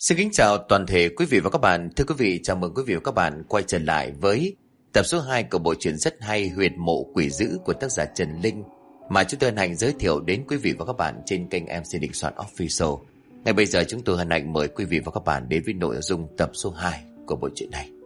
Xin kính chào toàn thể quý vị và các bạn. Thưa quý vị, chào mừng quý vị và các bạn quay trở lại với tập số 2 của bộ truyện rất hay Huyệt Mộ Quỷ Dữ của tác giả Trần Linh mà chúng tôi hân hạnh giới thiệu đến quý vị và các bạn trên kênh MC Định Soạn Official. Ngay bây giờ chúng tôi hân hạnh mời quý vị và các bạn đến với nội dung tập số 2 của bộ truyện này.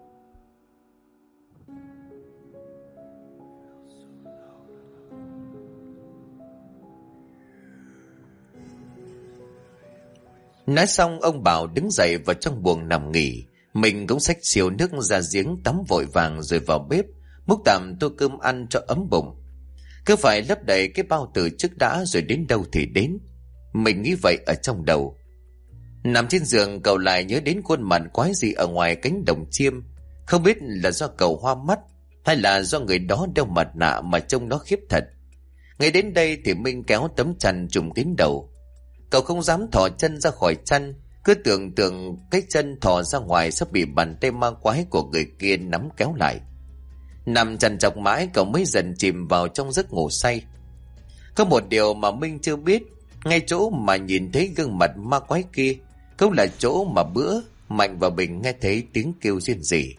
Nói xong ông Bảo đứng dậy vào trong buồng nằm nghỉ. Mình cũng xách xìu nước ra giếng tắm vội vàng rồi vào bếp múc tạm tô cơm ăn cho ấm bụng. Cứ phải lấp đầy cái bao tử trước đã rồi đến đâu thì đến. Mình nghĩ vậy ở trong đầu. Nằm trên giường cậu lại nhớ đến khuôn mặt quái dị ở ngoài cánh đồng chiêm. Không biết là do cậu hoa mắt hay là do người đó đeo mặt nạ mà trông nó khiếp thật. Ngay đến đây thì Minh kéo tấm chăn trùm kín đầu. Cậu không dám thò chân ra khỏi chăn, cứ tưởng tượng cái chân thò ra ngoài sẽ bị bàn tay ma quái của người kia nắm kéo lại. Nằm trằn trọc mãi cậu mới dần chìm vào trong giấc ngủ say. Có một điều mà Minh chưa biết, ngay chỗ mà nhìn thấy gương mặt ma quái kia cũng là chỗ mà bữa Mạnh và Bình nghe thấy tiếng kêu rên rỉ.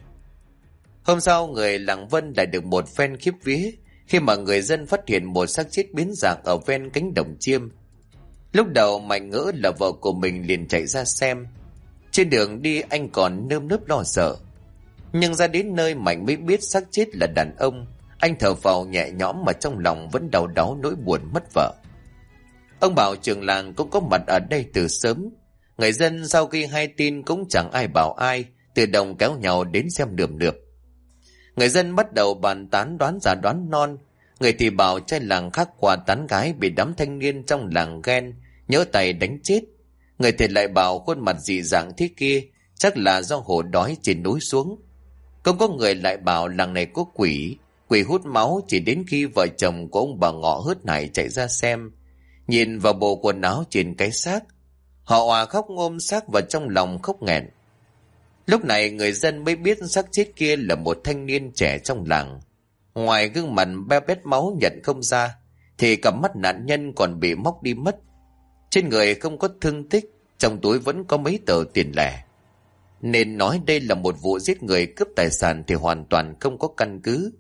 Hôm sau người làng Vân lại được một phen khiếp vía khi mà người dân phát hiện một xác chết biến dạng ở ven cánh đồng chiêm. Lúc đầu Mạnh ngỡ là vợ của mình liền chạy ra xem. Trên đường đi anh còn nơm nớp lo sợ. Nhưng ra đến nơi Mạnh mới biết xác chết là đàn ông. Anh thở phào nhẹ nhõm mà trong lòng vẫn đau đáu nỗi buồn mất vợ. Ông Bảo trưởng làng cũng có mặt ở đây từ sớm. Người dân sau khi hay tin cũng chẳng ai bảo ai, tự động kéo nhau đến xem nườm nượp. Người dân bắt đầu bàn tán đoán già đoán non. Người thì bảo trai làng khác qua tán gái bị đám thanh niên trong làng ghen nhỡ tay đánh chết. Người thì lại bảo khuôn mặt dị dạng thế kia chắc là do hổ đói trên núi xuống. Không có người lại bảo làng này có quỷ, quỷ hút máu. Chỉ đến khi vợ chồng của ông bà Ngọ hớt hải chạy ra xem, nhìn vào bộ quần áo trên cái xác, họ òa khóc ôm xác vào trong lòng khóc nghẹn. Lúc này người dân mới biết xác chết kia là một thanh niên trẻ trong làng. Ngoài gương mặt be bét máu nhận không ra, thì cặp mắt nạn nhân còn bị móc đi mất. Trên người không có thương tích, trong túi vẫn có mấy tờ tiền lẻ. Nên nói đây là một vụ giết người cướp tài sản thì hoàn toàn không có căn cứ.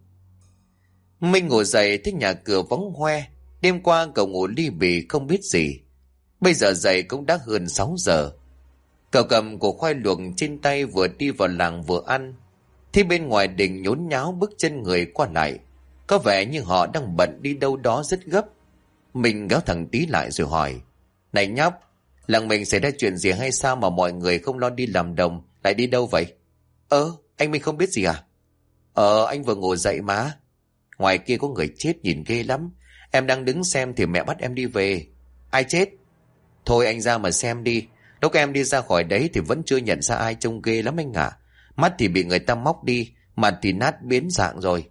Minh ngủ dậy thấy nhà cửa vắng hoe. Đêm qua cậu ngủ ly bì không biết gì. Bây giờ dậy cũng đã hơn 6 giờ. Cậu cầm củ khoai luộc trên tay vừa đi vào làng vừa ăn. Thì bên ngoài đình nhốn nháo bước chân người qua lại. Có vẻ như họ đang bận đi đâu đó rất gấp. Mình kéo thằng Tí lại rồi hỏi: "Này nhóc, làng mình xảy ra chuyện gì hay sao mà mọi người không lo đi làm đồng, lại đi đâu vậy?" Anh Minh không biết gì à?" Anh vừa ngủ dậy mà. Ngoài kia có người chết nhìn ghê lắm. Em đang đứng xem thì mẹ bắt em đi về." "Ai chết?" "Thôi anh ra mà xem đi. Lúc em đi ra khỏi đấy thì vẫn chưa nhận ra ai, trông ghê lắm anh ạ. Mắt thì bị người ta móc đi, mặt thì nát biến dạng rồi."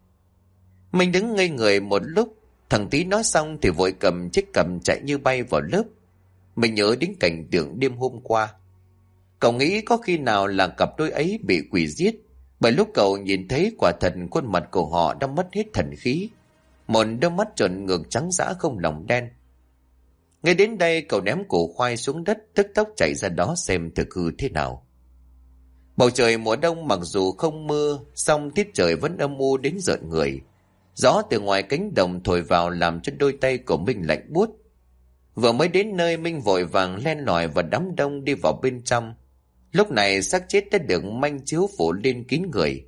Mình đứng ngây người một lúc. Thằng Tí nói xong thì vội cầm chiếc cằm chạy như bay vào lớp. Mình nhớ đến cảnh tượng đêm hôm qua. Cậu nghĩ có khi nào là cặp đôi ấy bị quỷ giết, bởi lúc cậu nhìn thấy quả thật khuôn mặt của họ đã mất hết thần khí. Một đôi mắt tròn ngược trắng dã không lòng đen. Ngay đến đây cậu ném củ khoai xuống đất, tức tốc chạy ra đó xem thực hư thế nào. Bầu trời mùa đông mặc dù không mưa, song tiết trời vẫn âm u đến rợn người. Gió từ ngoài cánh đồng thổi vào làm cho đôi tay của Minh lạnh buốt. Vừa mới đến nơi Minh vội vàng len lỏi vào đám đông đi vào bên trong. Lúc này xác chết đã được manh chiếu phủ lên kín người.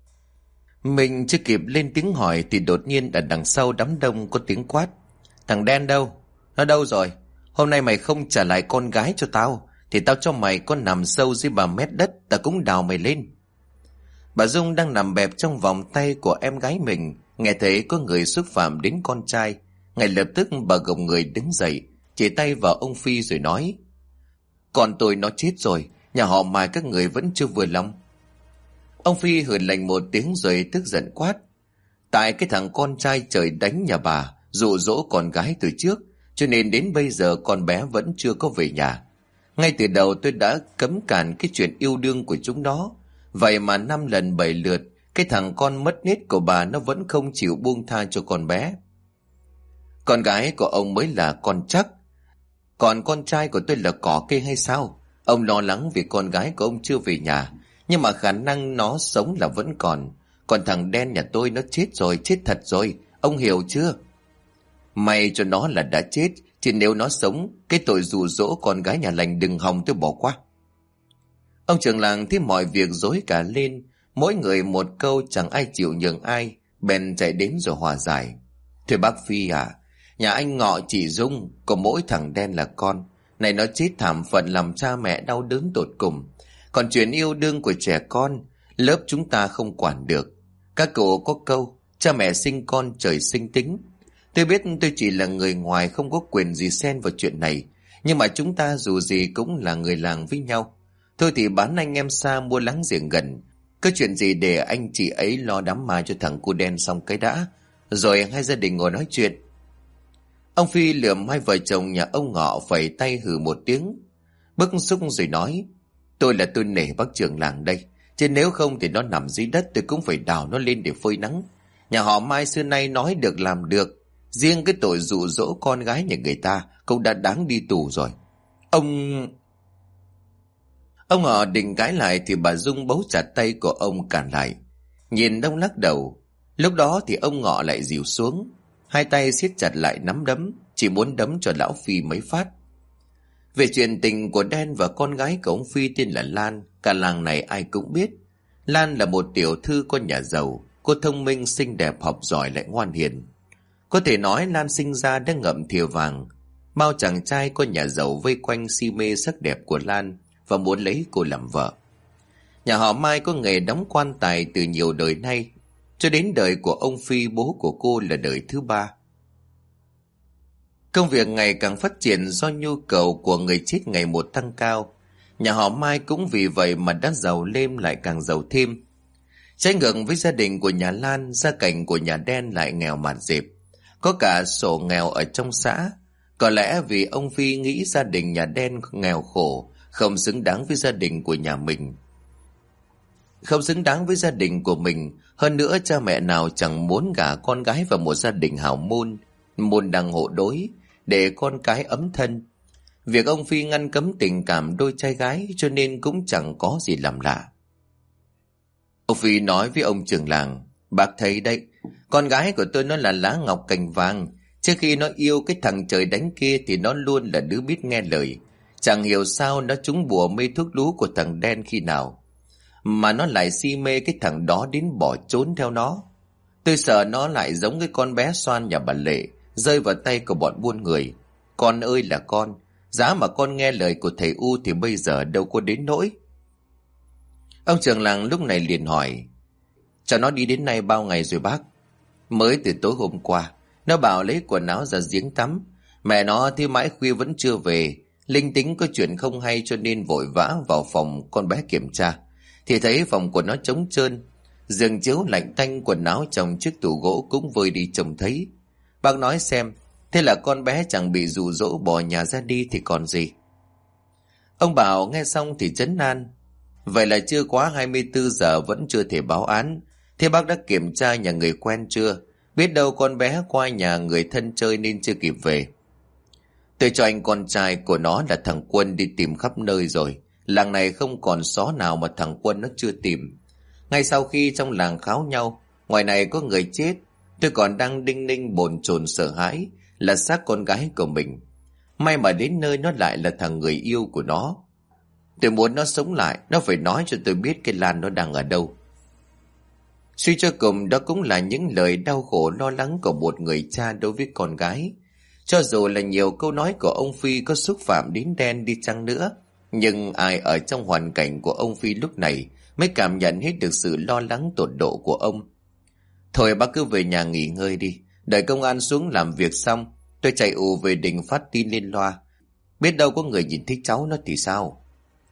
Mình chưa kịp lên tiếng hỏi thì đột nhiên ở đằng sau đám đông có tiếng quát: "Thằng đen đâu? Nó đâu rồi? Hôm nay mày không trả lại con gái cho tao thì tao cho mày con nằm sâu dưới 3 mét đất, tao cũng đào mày lên." Bà Dung đang nằm bẹp trong vòng tay của em gái mình, nghe thấy có người xúc phạm đến con trai, ngay lập tức bà gồng người đứng dậy, chỉ tay vào ông Phi rồi nói: "Con tôi nó chết rồi, nhà họ Mai các người vẫn chưa vừa lòng." Ông Phi hừ lạnh một tiếng rồi tức giận quát: "Tại cái thằng con trai trời đánh nhà bà dụ dỗ con gái từ trước, cho nên đến bây giờ con bé vẫn chưa có về nhà. Ngay từ đầu tôi đã cấm cản cái chuyện yêu đương của chúng nó. Vậy mà 5 lần 7 lượt cái thằng con mất nết của bà nó vẫn không chịu buông tha cho con bé. Con gái của ông mới là con chắc, còn con trai của tôi là cỏ cây hay sao? Ông lo lắng vì con gái của ông chưa về nhà, nhưng mà khả năng nó sống là vẫn còn. Còn thằng đen nhà tôi nó chết rồi, chết thật rồi, ông hiểu chưa? May cho nó là đã chết, chứ nếu nó sống, cái tội dụ dỗ con gái nhà lành đừng hòng tôi bỏ qua. Ông trưởng làng thấy mọi việc rối cả lên, mỗi người một câu chẳng ai chịu nhường ai, bèn chạy đến rồi hòa giải. Thưa bác Phi à, nhà anh Ngọ chỉ Dung, có mỗi thằng đen là con. Này nó chết thảm phận làm cha mẹ đau đớn tột cùng. Còn chuyện yêu đương của trẻ con, lớp chúng ta không quản được. Các cụ có câu, cha mẹ sinh con trời sinh tính. Tôi biết tôi chỉ là người ngoài không có quyền gì xen vào chuyện này, nhưng mà chúng ta dù gì cũng là người làng với nhau. Thôi thì bán anh em xa mua láng giềng gần. Có chuyện gì để anh chị ấy lo đám ma cho thằng cu đen xong cái đã, rồi hai gia đình ngồi nói chuyện. Ông Phi lườm hai vợ chồng nhà ông Ngọ phẩy tay hừ một tiếng, bức xúc rồi nói: tôi là tôi nể bác trưởng làng đây, chứ nếu không thì nó nằm dưới đất tôi cũng phải đào nó lên để phơi nắng. Nhà họ Mai xưa nay nói được làm được, riêng cái tội dụ dỗ con gái nhà người ta cũng đã đáng đi tù rồi. Ông Ngọ định cãi lại thì bà Dung bấu chặt tay của ông cản lại. Nhìn ông lắc đầu. Lúc đó thì ông Ngọ lại dịu xuống, hai tay siết chặt lại nắm đấm, chỉ muốn đấm cho lão Phi mấy phát. Về chuyện tình của Đen và con gái của ông Phi tên là Lan, cả làng này ai cũng biết. Lan là một tiểu thư con nhà giàu, cô thông minh, xinh đẹp, học giỏi lại ngoan hiền. Có thể nói Lan sinh ra đã ngậm thìa vàng. Bao chàng trai con nhà giàu vây quanh si mê sắc đẹp của Lan và muốn lấy cô làm vợ. Nhà họ Mai có nghề đóng quan tài từ nhiều đời nay, cho đến đời của ông Phi, bố của cô, là đời thứ ba. Công việc ngày càng phát triển do nhu cầu của người chết ngày một tăng cao. Nhà họ Mai cũng vì vậy mà đã giàu lên lại càng giàu thêm. Trái ngược với gia đình của nhà Lan, gia cảnh của nhà Đen lại nghèo mạt dẹp, có cả sổ nghèo ở trong xã. Có lẽ vì ông Phi nghĩ gia đình nhà Đen nghèo khổ, không xứng đáng với gia đình của nhà mình. Không xứng đáng với gia đình của mình. Hơn nữa cha mẹ nào chẳng muốn gả con gái vào một gia đình hào môn, môn đăng hộ đối, để con cái ấm thân. Việc ông Phi ngăn cấm tình cảm đôi trai gái cho nên cũng chẳng có gì làm lạ. Ông Phi nói với ông trưởng làng: bác thấy đấy, con gái của tôi nó là lá ngọc cành vàng. Trước khi nó yêu cái thằng trời đánh kia thì nó luôn là đứa biết nghe lời. Chẳng hiểu sao nó trúng bùa mê thuốc lú của thằng Đen khi nào mà nó lại si mê cái thằng đó đến bỏ trốn theo nó. Tôi sợ nó lại giống cái con bé Xoan nhà bà Lệ, rơi vào tay của bọn buôn người. Con ơi là con, giá mà con nghe lời của thầy U thì bây giờ đâu có đến nỗi. Ông trưởng làng lúc này liền hỏi: cho nó đi đến nay bao ngày rồi bác? Mới từ tối hôm qua. Nó bảo lấy quần áo ra giếng tắm. Mẹ nó thì mãi khuya vẫn chưa về. Linh tính có chuyện không hay cho nên vội vã vào phòng con bé kiểm tra, thì thấy phòng của nó trống trơn. Giường chiếu lạnh tanh, quần áo trong chiếc tủ gỗ cũng vơi đi trông thấy. Bác nói xem, thế là con bé chẳng bị dụ dỗ bỏ nhà ra đi thì còn gì. Ông Bảo nghe xong thì trấn an: vậy là chưa quá 24 giờ vẫn chưa thể báo án. Thế bác đã kiểm tra nhà người quen chưa? Biết đâu con bé qua nhà người thân chơi nên chưa kịp về. Tôi cho anh con trai của nó là thằng Quân đi tìm khắp nơi rồi. Làng này không còn xó nào mà thằng Quân nó chưa tìm. Ngay sau khi trong làng kháo nhau, ngoài này có người chết, tôi còn đang đinh ninh bồn chồn sợ hãi là xác con gái của mình. May mà đến nơi nó lại là thằng người yêu của nó. Tôi muốn nó sống lại, nó phải nói cho tôi biết cái Lan nó đang ở đâu. Suy cho cùng đó cũng là những lời đau khổ lo lắng của một người cha đối với con gái. Cho dù là nhiều câu nói của ông Phi có xúc phạm đến Đen đi chăng nữa, nhưng ai ở trong hoàn cảnh của ông Phi lúc này mới cảm nhận hết được sự lo lắng tột độ của ông. Thôi bác cứ về nhà nghỉ ngơi đi, đợi công an xuống làm việc xong, tôi chạy ù về đình phát tin lên loa. Biết đâu có người nhìn thấy cháu nó thì sao?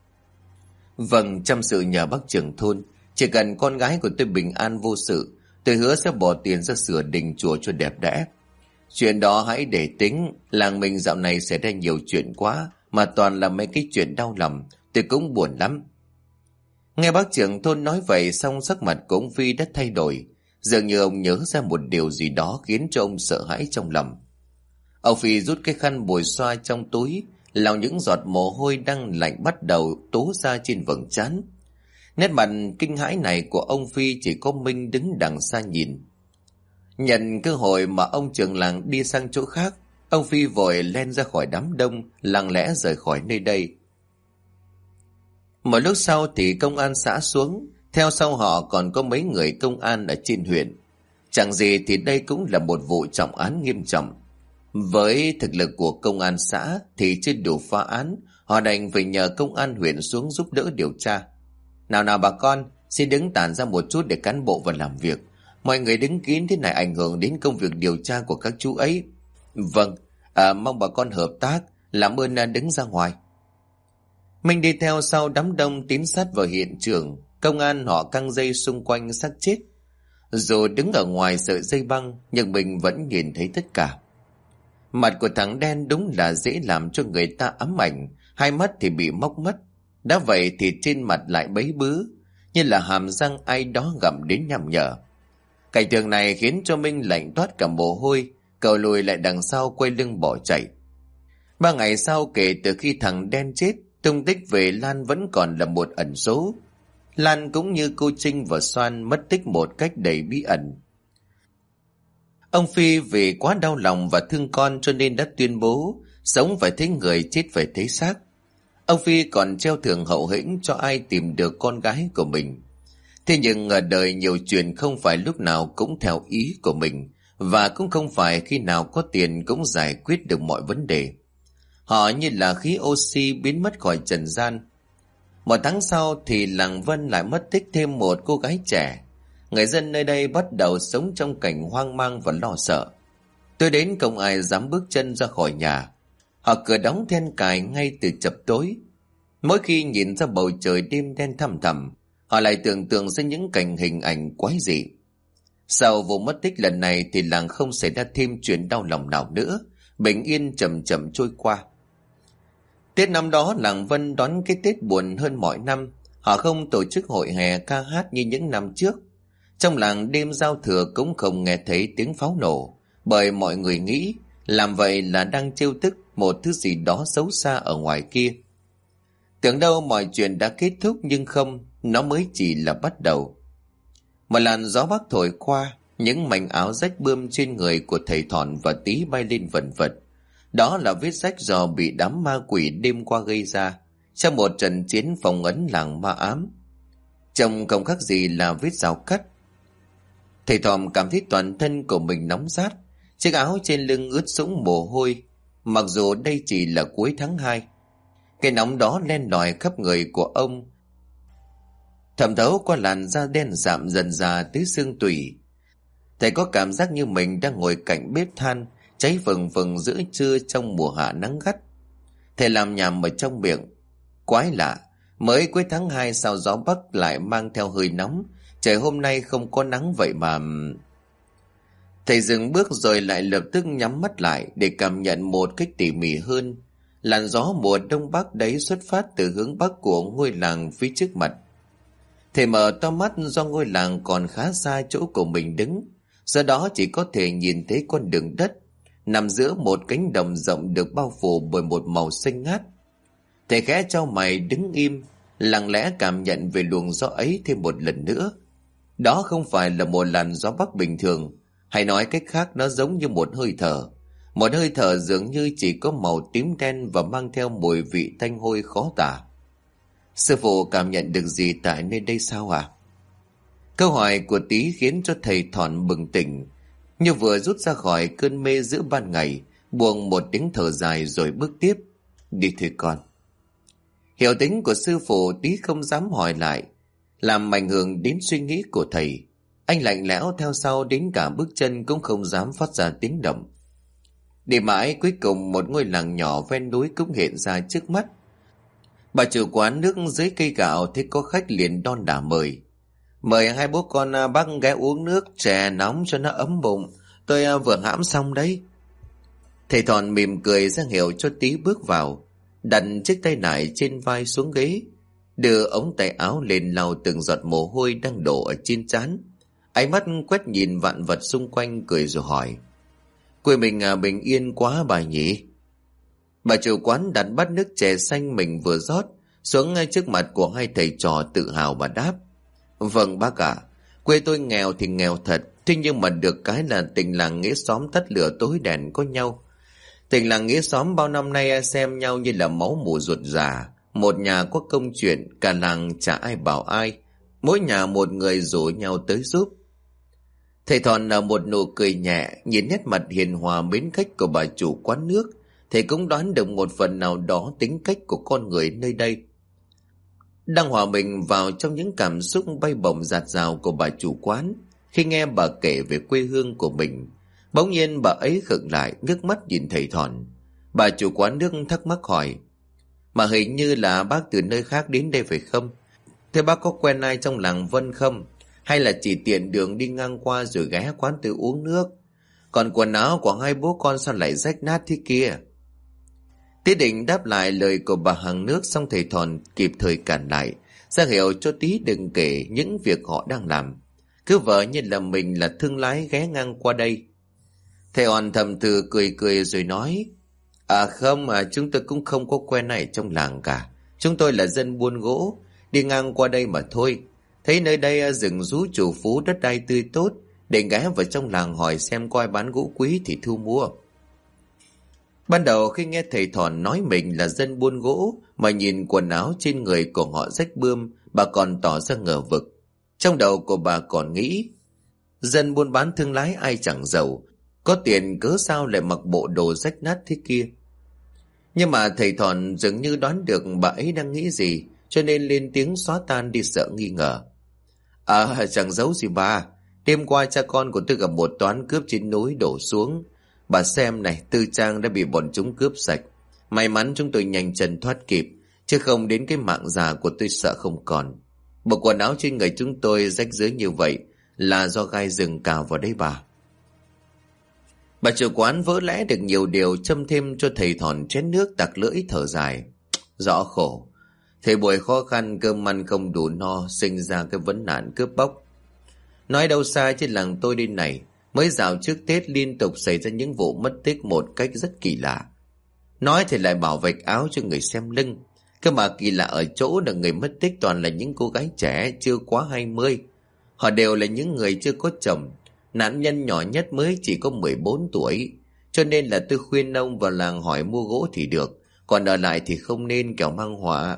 Vâng, chăm sự nhờ bác trưởng thôn. Chỉ cần con gái của tôi bình an vô sự, tôi hứa sẽ bỏ tiền ra sửa đình chùa cho đẹp đẽ. Chuyện đó hãy để tính. Làng mình dạo này xảy ra nhiều chuyện quá, mà toàn là mấy cái chuyện đau lòng, tôi cũng buồn lắm. Nghe bác trưởng thôn nói vậy xong, sắc mặt của ông Phi đã thay đổi. Dường như ông nhớ ra một điều gì đó khiến cho ông sợ hãi trong lòng. Ông Phi rút cái khăn bồi xoa trong túi, lau những giọt mồ hôi đang lạnh bắt đầu tố ra trên vầng trán. Nét mặt kinh hãi này của ông Phi chỉ có Minh đứng đằng xa nhìn. Nhận cơ hội mà ông trưởng làng đi sang chỗ khác, ông Phi vội len ra khỏi đám đông, lặng lẽ rời khỏi nơi đây. Một lúc sau thì công an xã xuống, theo sau họ còn có mấy người công an ở trên huyện. Chẳng gì thì đây cũng là một vụ trọng án nghiêm trọng. Với thực lực của công an xã thì chưa đủ phá án, họ đành phải nhờ công an huyện xuống giúp đỡ điều tra. Nào bà con, xin đứng tản ra một chút để cán bộ vào làm việc. Mọi người đứng kín thế này ảnh hưởng đến công việc điều tra của các chú ấy. Vâng, mong bà con hợp tác, làm ơn đứng ra ngoài. Mình đi theo sau đám đông tín sát vào hiện trường. Công an họ căng dây xung quanh xác chết. Dù đứng ở ngoài sợi dây băng, nhưng mình vẫn nhìn thấy tất cả. Mặt của thằng đen đúng là dễ làm cho người ta ám ảnh, hai mắt thì bị móc mất. Đã vậy thì trên mặt lại bấy bứ, như là hàm răng ai đó gặm đến nham nhở. Cảnh tượng này khiến cho Minh lạnh toát cả mồ hôi, cậu lùi lại đằng sau quay lưng bỏ chạy. 3 ngày sau kể từ khi thằng đen chết, tung tích về Lan vẫn còn là một ẩn số. Lan cũng như cô Trinh và Soan mất tích một cách đầy bí ẩn. Ông Phi vì quá đau lòng và thương con cho nên đã tuyên bố sống phải thấy người, chết phải thấy xác. Ông Phi còn treo thưởng hậu hĩnh cho ai tìm được con gái của mình. Thế nhưng ở đời nhiều chuyện không phải lúc nào cũng theo ý của mình, và cũng không phải khi nào có tiền cũng giải quyết được mọi vấn đề. Họ như là khí oxy biến mất khỏi trần gian. 1 tháng sau thì làng Vân lại mất tích thêm một cô gái trẻ. Người dân nơi đây bắt đầu sống trong cảnh hoang mang và lo sợ. Tôi đến không ai dám bước chân ra khỏi nhà. Họ cửa đóng then cài ngay từ chập tối. Mỗi khi nhìn ra bầu trời đêm đen thăm thẳm, họ lại tưởng tượng ra những cảnh hình ảnh quái dị. Sau vụ mất tích lần này thì làng không xảy ra thêm chuyện đau lòng nào nữa, bình yên chậm chậm trôi qua. Tết năm đó làng Vân đón cái Tết buồn hơn mọi năm. Họ không tổ chức hội hè ca hát như những năm trước. Trong làng đêm giao thừa cũng không nghe thấy tiếng pháo nổ, bởi mọi người nghĩ làm vậy là đang trêu tức một thứ gì đó xấu xa ở ngoài kia. Tưởng đâu mọi chuyện đã kết thúc, nhưng không, nó mới chỉ là bắt đầu. Một làn gió bắc thổi qua, những mảnh áo rách bươm trên người của thầy Thọn và Tí bay lên vần vật. Đó là vết rách do bị đám ma quỷ đêm qua gây ra trong một trận chiến phong ấn làng ma ám. Trông không khác gì là vết rào cắt. Thầy Thòm cảm thấy toàn thân của mình nóng rát, chiếc áo trên lưng ướt sũng mồ hôi. Mặc dù đây chỉ là cuối tháng 2, cái nóng đó len lỏi khắp người của ông, thẩm thấu qua làn da đen rạm dần dà tới xương tủy. Thầy có cảm giác như mình đang ngồi cạnh bếp than cháy phừng phừng giữa trưa trong mùa hạ nắng gắt. Thầy làm nhảm ở trong miệng. Quái lạ, mới cuối tháng 2 sao gió bắc lại mang theo hơi nóng, trời hôm nay không có nắng vậy mà. Thầy dừng bước rồi lại lập tức nhắm mắt lại để cảm nhận một cách tỉ mỉ hơn. Làn gió mùa đông bắc đấy xuất phát từ hướng bắc của ngôi làng phía trước mặt. Thầy mở to mắt do ngôi làng còn khá xa chỗ của mình đứng, do đó chỉ có thể nhìn thấy con đường đất nằm giữa một cánh đồng rộng được bao phủ bởi một màu xanh ngát. Thầy khẽ chau mày đứng im, lặng lẽ cảm nhận về luồng gió ấy thêm một lần nữa. Đó không phải là một làn gió bắc bình thường, hay nói cách khác nó giống như một hơi thở. Một hơi thở dường như chỉ có màu tím đen và mang theo mùi vị tanh hôi khó tả. Sư phụ cảm nhận được gì tại nơi đây sao ạ? Câu hỏi của Tí khiến cho thầy Thọn bừng tỉnh, như vừa rút ra khỏi cơn mê giữa ban ngày, buông một tiếng thở dài rồi bước tiếp. Đi thôi con. Hiểu tính của sư phụ, Tí không dám hỏi lại, làm ảnh hưởng đến suy nghĩ của thầy. Anh lạnh lẽo theo sau, đến cả bước chân cũng không dám phát ra tiếng động. Đi mãi cuối cùng một ngôi làng nhỏ ven núi cũng hiện ra trước mắt. Bà chủ quán nước dưới cây gạo thấy có khách liền đon đả mời. Mời hai bố con bác ghé uống nước chè nóng cho nó ấm bụng, tôi vừa hãm xong đấy. Thầy Thọn mỉm cười ra hiệu cho Tí bước vào, đặt chiếc tay nải trên vai xuống ghế, đưa ống tay áo lên lau từng giọt mồ hôi đang đổ ở trên trán. Ánh mắt quét nhìn vạn vật xung quanh, cười rồi hỏi: Quê mình bình yên quá bà nhỉ? Bà chủ quán đặt bát nước chè xanh mình vừa rót xuống ngay trước mặt của hai thầy trò, tự hào mà đáp: Vâng bác ạ, quê tôi nghèo thì nghèo thật, thế nhưng mà được cái là tình làng nghĩa xóm tắt lửa tối đèn có nhau. Tình làng nghĩa xóm bao năm nay xem nhau như là máu mủ ruột già. Một nhà có công chuyện, cả làng chả ai bảo ai, mỗi nhà một người rủ nhau tới giúp. Thầy Thòn nở một nụ cười nhẹ, nhìn nét mặt hiền hòa mến khách của bà chủ quán nước, thầy cũng đoán được một phần nào đó tính cách của con người nơi đây. Đang hòa mình vào trong những cảm xúc bay bổng dạt dào của bà chủ quán khi nghe bà kể về quê hương của mình, bỗng nhiên bà ấy khựng lại, ngước mắt nhìn thầy Thòn. Bà chủ quán nước thắc mắc hỏi: Mà hình như là bác từ nơi khác đến đây phải không? Thế bác có quen ai trong làng Vân không? Hay là chỉ tiện đường đi ngang qua rồi ghé quán tự uống nước? Còn quần áo của hai bố con sao lại rách nát thế kia? Tí định đáp lại lời của bà hàng nước, xong thầy Thòn kịp thời cản lại, ra hiệu cho Tí đừng kể những việc họ đang làm, cứ vờ như là mình là thương lái ghé ngang qua đây. Thầy Hòn thầm thừ cười cười rồi nói: Không, chúng tôi cũng không có quen ai trong làng cả. Chúng tôi là dân buôn gỗ, đi ngang qua đây mà thôi. Thấy nơi đây rừng rú chủ phú, đất đai tươi tốt, để ghé vào trong làng hỏi xem có ai bán gỗ quý thì thu mua. Ban đầu khi nghe thầy Thòn nói mình là dân buôn gỗ mà nhìn quần áo trên người của họ rách bươm, bà còn tỏ ra ngờ vực. Trong đầu của bà còn nghĩ: dân buôn bán thương lái ai chẳng giàu, có tiền cớ sao lại mặc bộ đồ rách nát thế kia. Nhưng mà thầy Thòn dường như đoán được bà ấy đang nghĩ gì, cho nên lên tiếng xóa tan đi sợ nghi ngờ. Chẳng giấu gì bà, đêm qua cha con của tôi gặp một toán cướp trên núi đổ xuống. Bà xem này, tư trang đã bị bọn chúng cướp sạch. May mắn chúng tôi nhanh chân thoát kịp, chứ không đến cái mạng già của tôi sợ không còn. Bộ quần áo trên người chúng tôi rách rưới như vậy là do gai rừng cào vào đấy bà. Bà chủ quán vỡ lẽ được nhiều điều, châm thêm cho thầy Thòn chén nước, tặc lưỡi thở dài: Rõ khổ, thời buổi khó khăn cơm ăn không đủ no, sinh ra cái vấn nạn cướp bóc. Nói đâu xa, trên làng tôi đây này, mới dạo trước Tết liên tục xảy ra những vụ mất tích một cách rất kỳ lạ. Nói thì lại bảo vạch áo cho người xem lưng, cơ mà kỳ lạ ở chỗ là người mất tích toàn là những cô gái trẻ chưa quá 20. Họ đều là những người chưa có chồng. Nạn nhân nhỏ nhất mới chỉ có 14 tuổi, cho nên là tôi khuyên ông vào làng hỏi mua gỗ thì được, còn ở lại thì không nên, kẻo mang họa.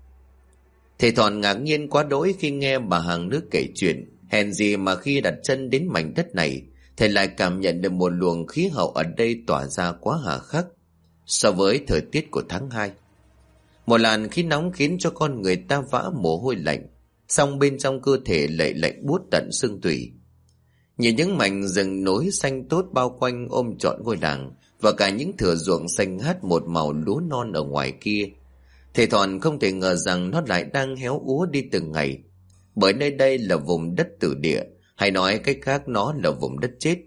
Thầy Thòn ngạc nhiên quá đỗi khi nghe bà hàng nước kể chuyện. Hèn gì mà khi đặt chân đến mảnh đất này, thầy lại cảm nhận được một luồng khí hậu ở đây tỏa ra quá hà khắc so với thời tiết của tháng 2. Một làn khí nóng khiến cho con người ta vã mồ hôi lạnh, song bên trong cơ thể lại lạnh buốt tận xương tủy. Nhìn những mảnh rừng núi xanh tốt bao quanh ôm trọn ngôi làng, và cả những thửa ruộng xanh ngát một màu lúa non ở ngoài kia, thầy Thòn không thể ngờ rằng nó lại đang héo úa đi từng ngày, bởi nơi đây là vùng đất tử địa, hay nói cách khác nó là vùng đất chết.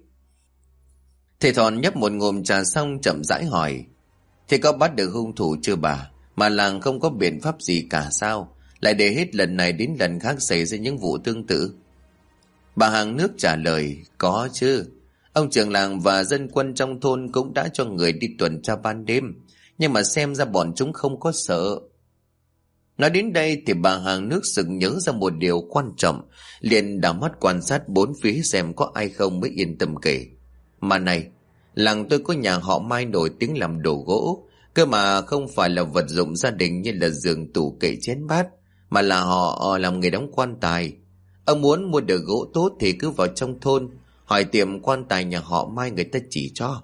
Thầy Thòn nhấp một ngụm trà xong chậm rãi hỏi: Thế có bắt được hung thủ chưa bà? Mà làng không có biện pháp gì cả sao? Lại để hết lần này đến lần khác xảy ra những vụ tương tự. Bà hàng nước trả lời: Có chứ. Ông trưởng làng và dân quân trong thôn cũng đã cho người đi tuần tra ban đêm, nhưng mà xem ra bọn chúng không có sợ. Nói đến đây thì bà hàng nước sực nhớ ra một điều quan trọng, liền đảo mắt quan sát bốn phía xem có ai không mới yên tâm kể: Mà này, làng tôi có nhà họ Mai nổi tiếng làm đồ gỗ, cơ mà không phải là vật dụng gia đình như là giường tủ kệ chén bát, mà là họ làm nghề đóng quan tài. Ông muốn mua được gỗ tốt thì cứ vào trong thôn hỏi tiệm quan tài nhà họ Mai, người ta chỉ cho.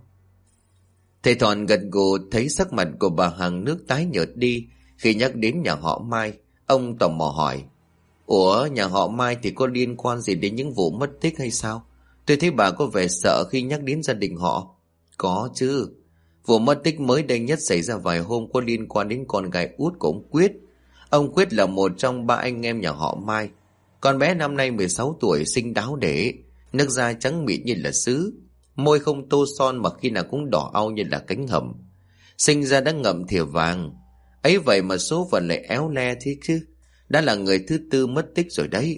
Thầy Thòn gật gù, thấy sắc mặt của bà hàng nước tái nhợt đi khi nhắc đến nhà họ Mai. Ông tò mò hỏi: Ủa, nhà họ Mai thì có liên quan gì đến những vụ mất tích hay sao? Tôi thấy bà có vẻ sợ khi nhắc đến gia đình họ. Có chứ. Vụ mất tích mới đây nhất xảy ra vài hôm có liên quan đến con gái út của ông Quyết. Ông Quyết là một trong 3 anh em nhà họ Mai. Con bé năm nay 16 tuổi, xinh đáo để, nước da trắng mịn như là sứ, môi không tô son mà khi nào cũng đỏ au như là cánh hầm, sinh ra đã ngậm thìa vàng. Ấy vậy mà số phận lại éo le thế chứ, đã là người thứ tư mất tích rồi đấy.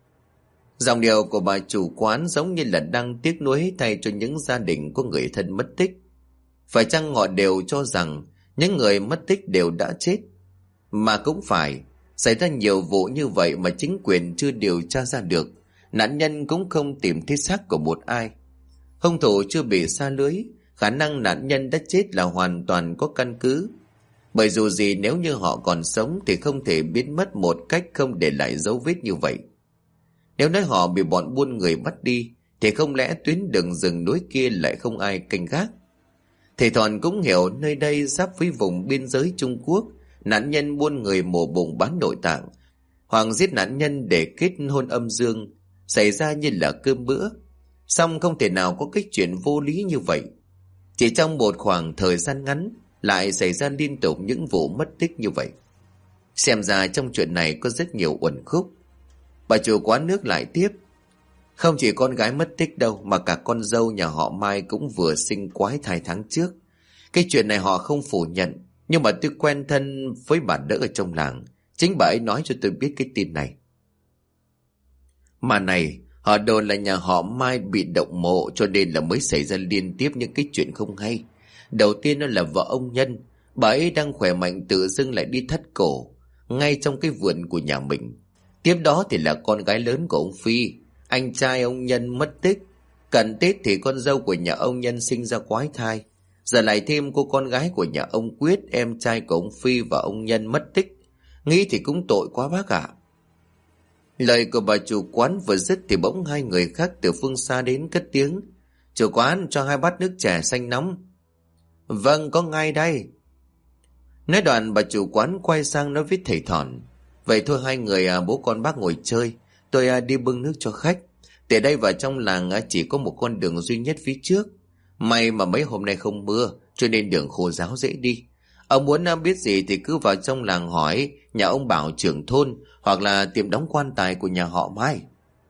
Dòng điệu của bà chủ quán giống như là đang tiếc nuối thay cho những gia đình có người thân mất tích. Phải chăng họ đều cho rằng những người mất tích đều đã chết. Mà cũng phải, xảy ra nhiều vụ như vậy mà chính quyền chưa điều tra ra được. Nạn nhân cũng không tìm thấy xác của một ai. Hung thủ chưa bị sa lưới, khả năng nạn nhân đã chết là hoàn toàn có căn cứ. Bởi dù gì nếu như họ còn sống thì không thể biến mất một cách không để lại dấu vết như vậy. Nếu nói họ bị bọn buôn người bắt đi thì không lẽ tuyến đường rừng núi kia lại không ai canh gác. Thầy Thòn cũng hiểu nơi đây giáp với vùng biên giới Trung Quốc, nạn nhân buôn người mổ bụng bán nội tạng hoặc giết nạn nhân để kết hôn âm dương xảy ra như là cơm bữa. Song không thể nào có cái chuyện vô lý như vậy. Chỉ trong một khoảng thời gian ngắn lại xảy ra liên tục những vụ mất tích như vậy. Xem ra trong chuyện này có rất nhiều uẩn khúc. Bà chủ quán nước lại tiếp: không chỉ con gái mất tích đâu, mà cả con dâu nhà họ Mai cũng vừa sinh quái thai tháng trước. Cái chuyện này họ không phủ nhận, nhưng mà tôi quen thân với bà đỡ ở trong làng, chính bà ấy nói cho tôi biết cái tin này. Mà này, họ đồn là nhà họ Mai bị động mộ, cho nên là mới xảy ra liên tiếp những cái chuyện không hay. Đầu tiên đó là vợ ông Nhân, bà ấy đang khỏe mạnh tự dưng lại đi thắt cổ ngay trong cái vườn của nhà mình. Tiếp đó thì là con gái lớn của ông Phi, anh trai ông Nhân mất tích. Cận Tết thì con dâu của nhà ông Nhân sinh ra quái thai. Giờ lại thêm cô con gái của nhà ông Quyết, em trai của ông Phi và ông Nhân mất tích. Nghĩ thì cũng tội quá bác ạ. Lời của bà chủ quán vừa dứt thì bỗng hai người khác từ phương xa đến cất tiếng: chủ quán cho 2 bát nước chè xanh nóng. Vâng, có ngay đây. Nói đoạn bà chủ quán quay sang nói với thầy Thòn: vậy thôi hai người bố con bác ngồi chơi, tôi đi bưng nước cho khách. Từ đây vào trong làng chỉ có một con đường duy nhất phía trước. May mà mấy hôm nay không mưa, cho nên đường khô ráo dễ đi. Ông muốn biết gì thì cứ vào trong làng hỏi nhà ông Bảo trưởng thôn, hoặc là tiệm đóng quan tài của nhà họ Mai.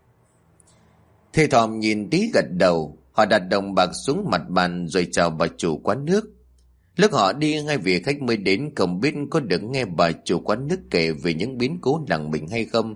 Thầy Thòm nhìn tí gật đầu. Họ đặt đồng bạc xuống mặt bàn rồi chào bà chủ quán nước. Lúc họ đi, ngay vị khách mới đến không biết có được nghe bà chủ quán nước kể về những biến cố làng mình hay không.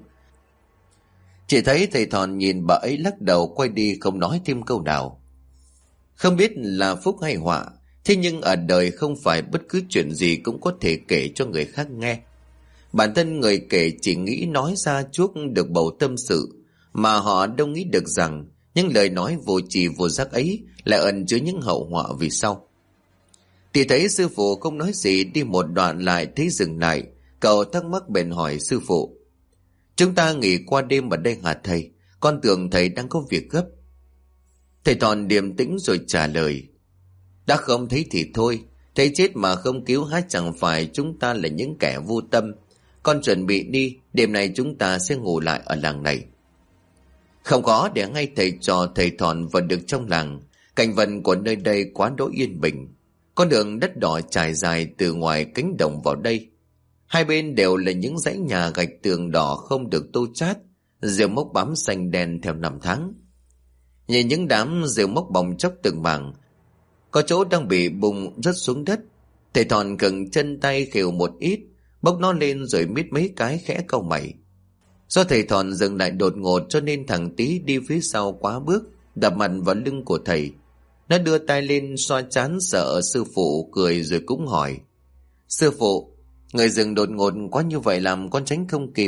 Chỉ thấy thầy Thòn nhìn bà ấy lắc đầu quay đi không nói thêm câu nào. Không biết là phúc hay họa, thế nhưng ở đời không phải bất cứ chuyện gì cũng có thể kể cho người khác nghe. Bản thân người kể chỉ nghĩ nói ra chuốc được bầu tâm sự, mà họ đâu nghĩ được rằng những lời nói vô tri vô giác ấy lại ẩn chứa những hậu họa vì sau. Thì thấy sư phụ không nói gì, đi một đoạn lại thấy dừng lại. Cậu thắc mắc bèn hỏi sư phụ: chúng ta nghỉ qua đêm ở đây hả thầy? Con tưởng thầy đang có việc gấp. Thầy Thòn điềm tĩnh rồi trả lời: đã không thấy thì thôi, thầy chết mà không cứu há chẳng phải chúng ta là những kẻ vô tâm. Con chuẩn bị đi, đêm nay chúng ta sẽ ngủ lại ở làng này. Không có để ngay thầy trò thầy Thòn vào được trong làng. Cảnh vật của nơi đây quá đỗi yên bình. Con đường đất đỏ trải dài từ ngoài cánh đồng vào đây. Hai bên đều là những dãy nhà gạch tường đỏ không được tô chát, rêu mốc bám xanh đen theo năm tháng. Nhìn những đám rêu mốc bong chóc từng mảng, có chỗ đang bị bung rớt xuống đất. Thầy Thòn cần chân tay khều một ít, bốc nó lên rồi mít mấy cái khẽ cau mày. Do thầy Thòn dừng lại đột ngột cho nên thằng Tí đi phía sau quá bước, đập mặt vào lưng của thầy. Nó đưa tay lên xoa trán sợ sư phụ cười rồi cũng hỏi: sư phụ, người dừng đột ngột quá như vậy làm con tránh không kịp.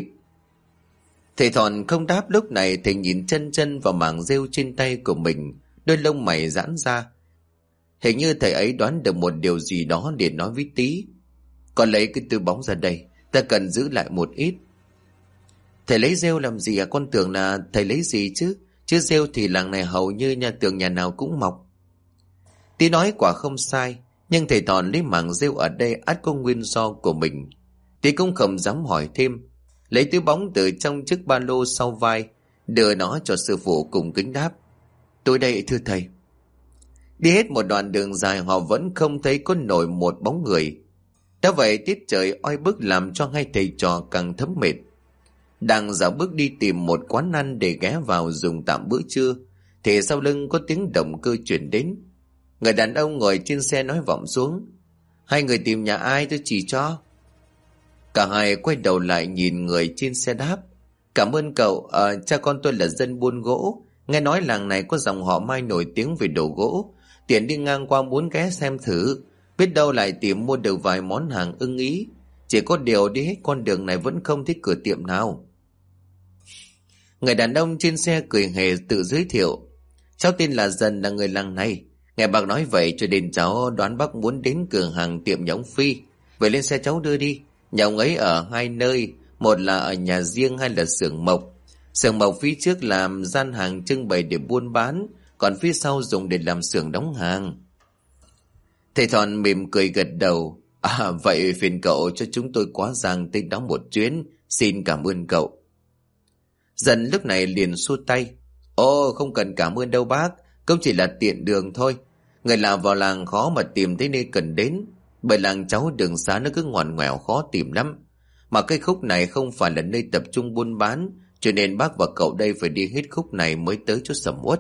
Thầy Thòn không đáp. Lúc này thầy nhìn chân chân vào mảng rêu trên tay của mình, đôi lông mày giãn ra. Hình như thầy ấy đoán được một điều gì đó để nói với Tí: con lấy cái túi bóng ra đây, ta cần giữ lại một ít. Thầy lấy rêu làm gì à? Con tưởng là thầy lấy gì chứ. Chứ rêu thì làng này hầu như nhà tường nhà nào cũng mọc. Tí nói quả không sai, nhưng thầy Thòn lấy mảng rêu ở đây ắt có nguyên do của mình. Tí cũng không dám hỏi thêm, lấy túi bóng từ trong chiếc ba lô sau vai, đưa nó cho sư phụ cùng kính đáp: tôi đây thưa thầy. Đi hết một đoạn đường dài họ vẫn không thấy có nổi một bóng người. Đã vậy tiết trời oi bức làm cho hai thầy trò càng thấm mệt. Đang dạo bước đi tìm một quán ăn để ghé vào dùng tạm bữa trưa, thì sau lưng có tiếng động cơ chuyển đến. Người đàn ông ngồi trên xe nói vọng xuống: hai người tìm nhà ai tôi chỉ cho. Cả hai quay đầu lại nhìn người trên xe đáp: cảm ơn cậu, cha con tôi là dân buôn gỗ, nghe nói làng này có dòng họ Mai nổi tiếng về đồ gỗ, tiện đi ngang qua muốn ghé xem thử. Biết đâu lại tìm mua được vài món hàng ưng ý. Chỉ có điều đi hết con đường này vẫn không thấy cửa tiệm nào. Người đàn ông trên xe cười hề tự giới thiệu. Cháu tên là Dần, là người làng này. Nghe bác nói vậy cho nên cháu đoán bác muốn đến cửa hàng tiệm nhà ông Phi. Vậy lên xe cháu đưa đi. Nhà ông ấy ở hai nơi, một là ở nhà riêng, hai là xưởng mộc. Xưởng mộc phía trước làm gian hàng trưng bày để buôn bán, còn phía sau dùng để làm xưởng đóng hàng. Thầy Thọn mỉm cười gật đầu. Vậy phiền cậu cho chúng tôi quá giang tới đó một chuyến. Xin cảm ơn cậu. Dần lúc này liền xua tay. Ồ, không cần cảm ơn đâu bác, cũng chỉ là tiện đường thôi. Người lạ vào làng khó mà tìm thấy nơi cần đến. Bởi làng cháu đường xá nó cứ ngoằn ngoèo khó tìm lắm. Mà cái khúc này không phải là nơi tập trung buôn bán, cho nên bác và cậu đây phải đi hết khúc này mới tới chỗ sầm uất.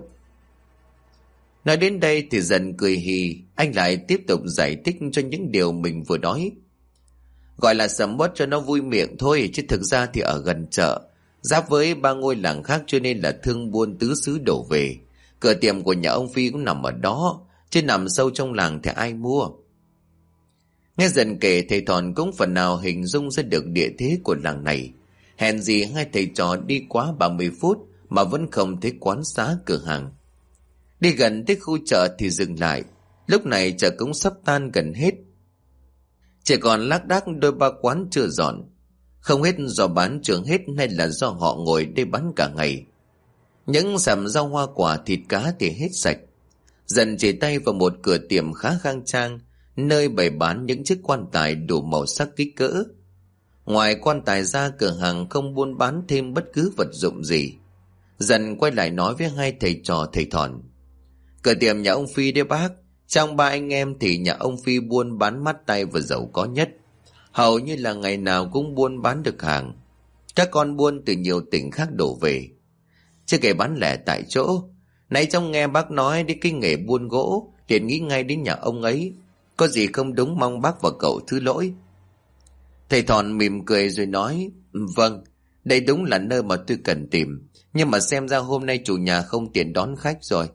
Nói đến đây thì Dần cười hì. Anh lại tiếp tục giải thích cho những điều mình vừa nói. Gọi là sầm uất cho nó vui miệng thôi, chứ thực ra thì ở gần chợ, giáp với ba ngôi làng khác, cho nên là thương buôn tứ xứ đổ về. Cửa tiệm của nhà ông Phi cũng nằm ở đó, chứ nằm sâu trong làng thì ai mua. Nghe Dần kể, thầy Thọn cũng phần nào hình dung ra được địa thế của làng này. Hèn gì hai thầy trò đi quá 30 phút mà vẫn không thấy quán xá cửa hàng. Đi gần tới khu chợ thì dừng lại. Lúc này chợ cũng sắp tan gần hết, chỉ còn lác đác đôi ba quán chưa dọn. Không hết do bán chưa hết hay là do họ ngồi đây bán cả ngày. Những sạp rau hoa quả thịt cá thì hết sạch. Dần chỉ tay vào một cửa tiệm khá khang trang, nơi bày bán những chiếc quan tài đủ màu sắc kích cỡ. Ngoài quan tài ra, cửa hàng không buôn bán thêm bất cứ vật dụng gì. Dần quay lại nói với hai thầy trò thầy Thọn. Cửa tiệm nhà ông Phi đấy bác. Trong ba anh em thì nhà ông Phi buôn bán mát tay và giàu có nhất. Hầu như là ngày nào cũng buôn bán được hàng. Các con buôn từ nhiều tỉnh khác đổ về. Chưa kể bán lẻ tại chỗ. Nãy trong nghe bác nói đến cái nghề buôn gỗ, liền nghĩ ngay đến nhà ông ấy. Có gì không đúng mong bác và cậu thứ lỗi. Thầy Thọn mỉm cười rồi nói. Vâng, đây đúng là nơi mà tôi cần tìm. Nhưng mà xem ra hôm nay chủ nhà không tiện đón khách rồi.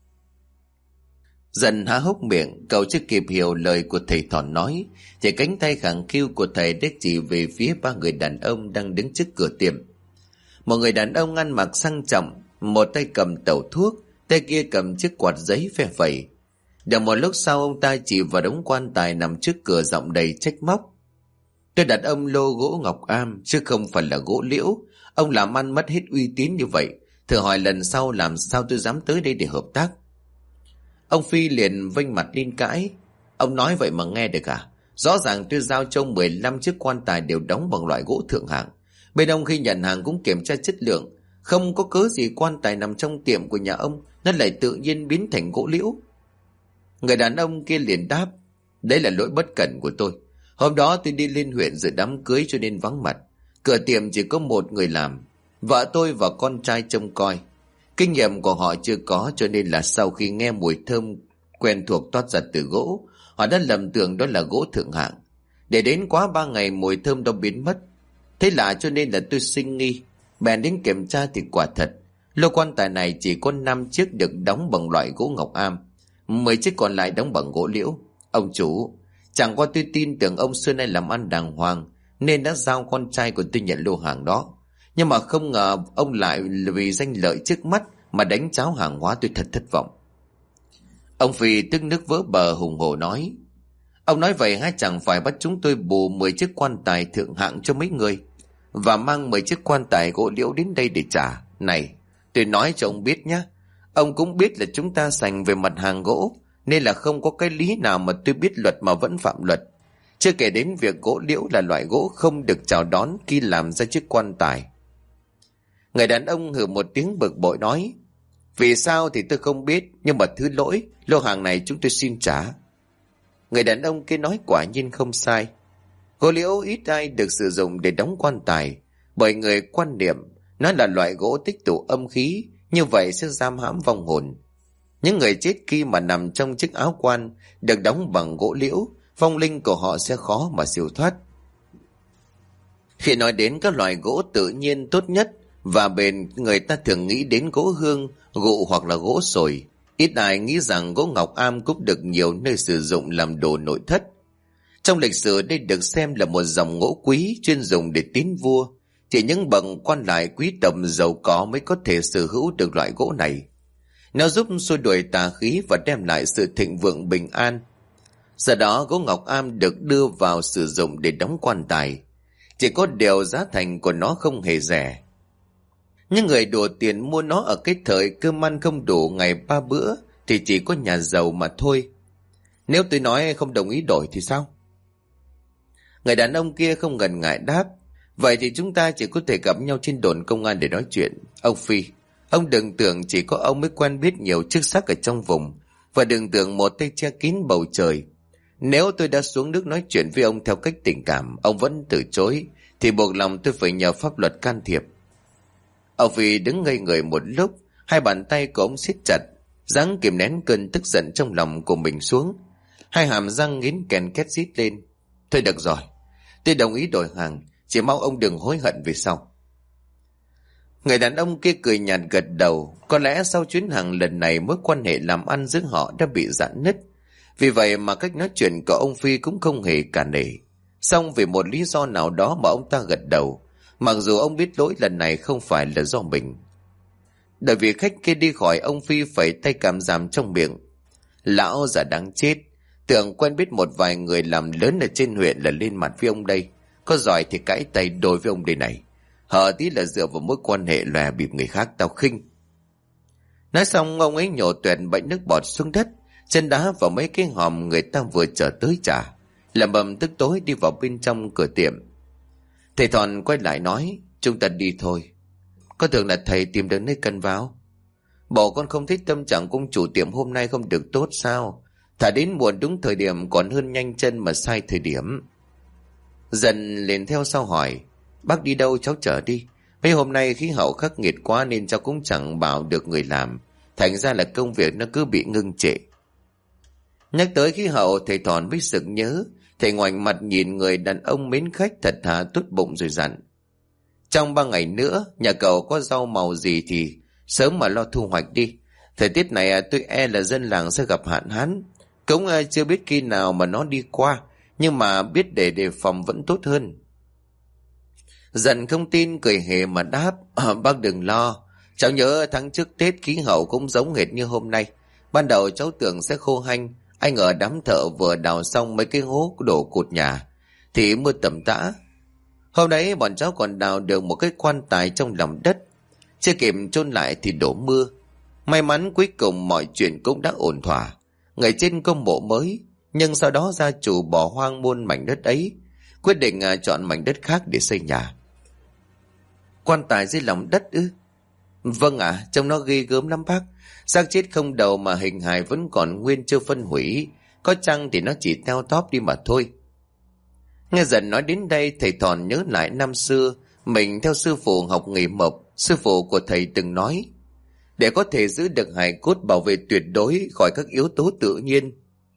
Dần há hốc miệng, cậu chưa kịp hiểu lời của thầy Thọn nói, thì cánh tay khẳng khiu của thầy đã chỉ về phía ba người đàn ông đang đứng trước cửa tiệm. Một người đàn ông ăn mặc sang trọng, một tay cầm tẩu thuốc, tay kia cầm chiếc quạt giấy phe phẩy. Được một lúc sau, ông ta chỉ vào đống quan tài nằm trước cửa, giọng đầy trách móc. Tôi đặt ông lô gỗ ngọc am, chứ không phải là gỗ liễu. Ông làm ăn mất hết uy tín như vậy, thử hỏi lần sau làm sao tôi dám tới đây để hợp tác. Ông Phi liền vênh mặt lên cãi. Ông nói vậy mà nghe được à? Rõ ràng tôi giao cho 15 chiếc quan tài đều đóng bằng loại gỗ thượng hạng. Bên ông khi nhận hàng cũng kiểm tra chất lượng. Không có cớ gì quan tài nằm trong tiệm của nhà ông nó lại tự nhiên biến thành gỗ liễu. Người đàn ông kia liền đáp. Đấy là lỗi bất cẩn của tôi. Hôm đó tôi đi lên huyện dự đám cưới cho nên vắng mặt. Cửa tiệm chỉ có một người làm, vợ tôi và con trai trông coi. Kinh nghiệm của họ chưa có, cho nên là sau khi nghe mùi thơm quen thuộc toát ra từ gỗ, họ đã lầm tưởng đó là gỗ thượng hạng. Để đến quá 3 ngày mùi thơm đó biến mất. Thế lạ cho nên là tôi sinh nghi. Bèn đến kiểm tra thì quả thật, lô quan tài này chỉ có 5 chiếc được đóng bằng loại gỗ ngọc am, 10 chiếc còn lại đóng bằng gỗ liễu. Ông chủ, chẳng qua tôi tin tưởng ông xưa nay làm ăn đàng hoàng, nên đã giao con trai của tôi nhận lô hàng đó. Nhưng mà không ngờ ông lại vì danh lợi trước mắt mà đánh cháo hàng hóa, tôi thật thất vọng. Ông Phi tức nước vỡ bờ hùng hổ nói. Ông nói vậy hay chẳng phải bắt chúng tôi bù 10 chiếc quan tài thượng hạng cho mấy người, và mang 10 chiếc quan tài gỗ liễu đến đây để trả. Này, tôi nói cho ông biết nhé, ông cũng biết là chúng ta sành về mặt hàng gỗ, nên là không có cái lý nào mà tôi biết luật mà vẫn phạm luật. Chưa kể đến việc gỗ liễu là loại gỗ không được chào đón khi làm ra chiếc quan tài. Người đàn ông hừ một tiếng bực bội nói. Vì sao thì tôi không biết, nhưng mà thứ lỗi, lô hàng này chúng tôi xin trả. Người đàn ông kia nói quả nhiên không sai. Gỗ liễu ít ai được sử dụng để đóng quan tài, bởi người quan niệm nó là loại gỗ tích tụ âm khí, như vậy sẽ giam hãm vong hồn. Những người chết khi mà nằm trong chiếc áo quan được đóng bằng gỗ liễu, vong linh của họ sẽ khó mà siêu thoát. Khi nói đến các loại gỗ tự nhiên tốt nhất và bền, người ta thường nghĩ đến gỗ hương, gụ hoặc là gỗ sồi. Ít ai nghĩ rằng gỗ ngọc am cũng được nhiều nơi sử dụng làm đồ nội thất. Trong lịch sử đây được xem là một dòng gỗ quý chuyên dùng để tín vua. Chỉ những bậc quan lại quý tộc giàu có mới có thể sở hữu được loại gỗ này. Nó giúp xua đuổi tà khí và đem lại sự thịnh vượng bình an. Sau đó gỗ ngọc am được đưa vào sử dụng để đóng quan tài. Chỉ có điều giá thành của nó không hề rẻ. Những người đổ tiền mua nó ở cái thời cơm ăn không đủ ngày 3 bữa thì chỉ có nhà giàu mà thôi. Nếu tôi nói không đồng ý đổi thì sao? Người đàn ông kia không ngần ngại đáp. Vậy thì chúng ta chỉ có thể gặp nhau trên đồn công an để nói chuyện. Ông Phi, ông đừng tưởng chỉ có ông mới quen biết nhiều chức sắc ở trong vùng. Và đừng tưởng một tay che kín bầu trời. Nếu tôi đã xuống nước nói chuyện với ông theo cách tình cảm, ông vẫn từ chối, thì buộc lòng tôi phải nhờ pháp luật can thiệp. Ông Phi đứng ngây người một lúc, hai bàn tay của ông siết chặt, ráng kìm nén cơn tức giận trong lòng của mình xuống. Hai hàm răng nghiến kèn két rít lên. Thôi được rồi, tôi đồng ý đổi hàng, chỉ mong ông đừng hối hận về sau. Người đàn ông kia cười nhạt gật đầu. Có lẽ sau chuyến hàng lần này mối quan hệ làm ăn giữa họ đã bị rạn nứt. Vì vậy mà cách nói chuyện của ông Phi cũng không hề cả nể. Song vì một lý do nào đó mà ông ta gật đầu, mặc dù ông biết lỗi lần này không phải là do mình. Đợi vị khách kia đi khỏi, ông Phi phẩy tay cảm giảm trong miệng. Lão già đáng chết, tưởng quen biết một vài người làm lớn ở trên huyện là lên mặt với ông đây. Có giỏi thì cãi tay đôi với ông đây này. Hở tí là dựa vào mối quan hệ lòe bịp người khác tao khinh. Nói xong ông ấy nhổ toẹt bãi nước bọt xuống đất, chân đá vào mấy cái hòm người ta vừa chở tới trả, lẩm bẩm tức tối đi vào bên trong cửa tiệm. Thầy Thòn quay lại nói, chúng ta đi thôi. Có tưởng là thầy tìm được nơi cần vào. Bộ con không thích tâm trạng công chủ tiệm hôm nay không được tốt sao? Thả đến muộn đúng thời điểm còn hơn nhanh chân mà sai thời điểm. Dần liền theo sau hỏi, bác đi đâu cháu chở đi. Mấy hôm nay khí hậu khắc nghiệt quá nên cháu cũng chẳng bảo được người làm. Thành ra là công việc nó cứ bị ngưng trệ. Nhắc tới khí hậu, thầy Thòn mới sực nhớ. Thầy ngoảnh mặt nhìn người đàn ông mến khách thật thà tốt bụng rồi dặn, trong 3 ngày nữa nhà cậu có rau màu gì thì sớm mà lo thu hoạch đi. Thời tiết này tôi e là dân làng sẽ gặp hạn hán. Cũng chưa biết khi nào mà nó đi qua, nhưng mà biết để đề phòng vẫn tốt hơn. Dần không tin, cười hề mà đáp, bác đừng lo. Cháu nhớ tháng trước Tết khí hậu cũng giống hệt như hôm nay. Ban đầu cháu tưởng sẽ khô hanh, anh ở đám thợ vừa đào xong mấy cái hố đổ cột nhà thì mưa tầm tã. Hôm đấy bọn cháu còn đào được một cái quan tài trong lòng đất, chưa kịp chôn lại thì đổ mưa. May mắn cuối cùng mọi chuyện cũng đã ổn thỏa. Người trên có mộ mới, nhưng sau đó gia chủ bỏ hoang muôn mảnh đất ấy, quyết định chọn mảnh đất khác để xây nhà. Quan tài dưới lòng đất ư? Vâng ạ, trông nó ghê gớm lắm bác. Xác chết không đầu mà hình hài vẫn còn nguyên chưa phân hủy. Có chăng thì nó chỉ teo tóp đi mà thôi. Nghe Dần nói đến đây, thầy Thòn nhớ lại năm xưa mình theo sư phụ học nghề mộc. Sư phụ của thầy từng nói, để có thể giữ được hài cốt bảo vệ tuyệt đối khỏi các yếu tố tự nhiên,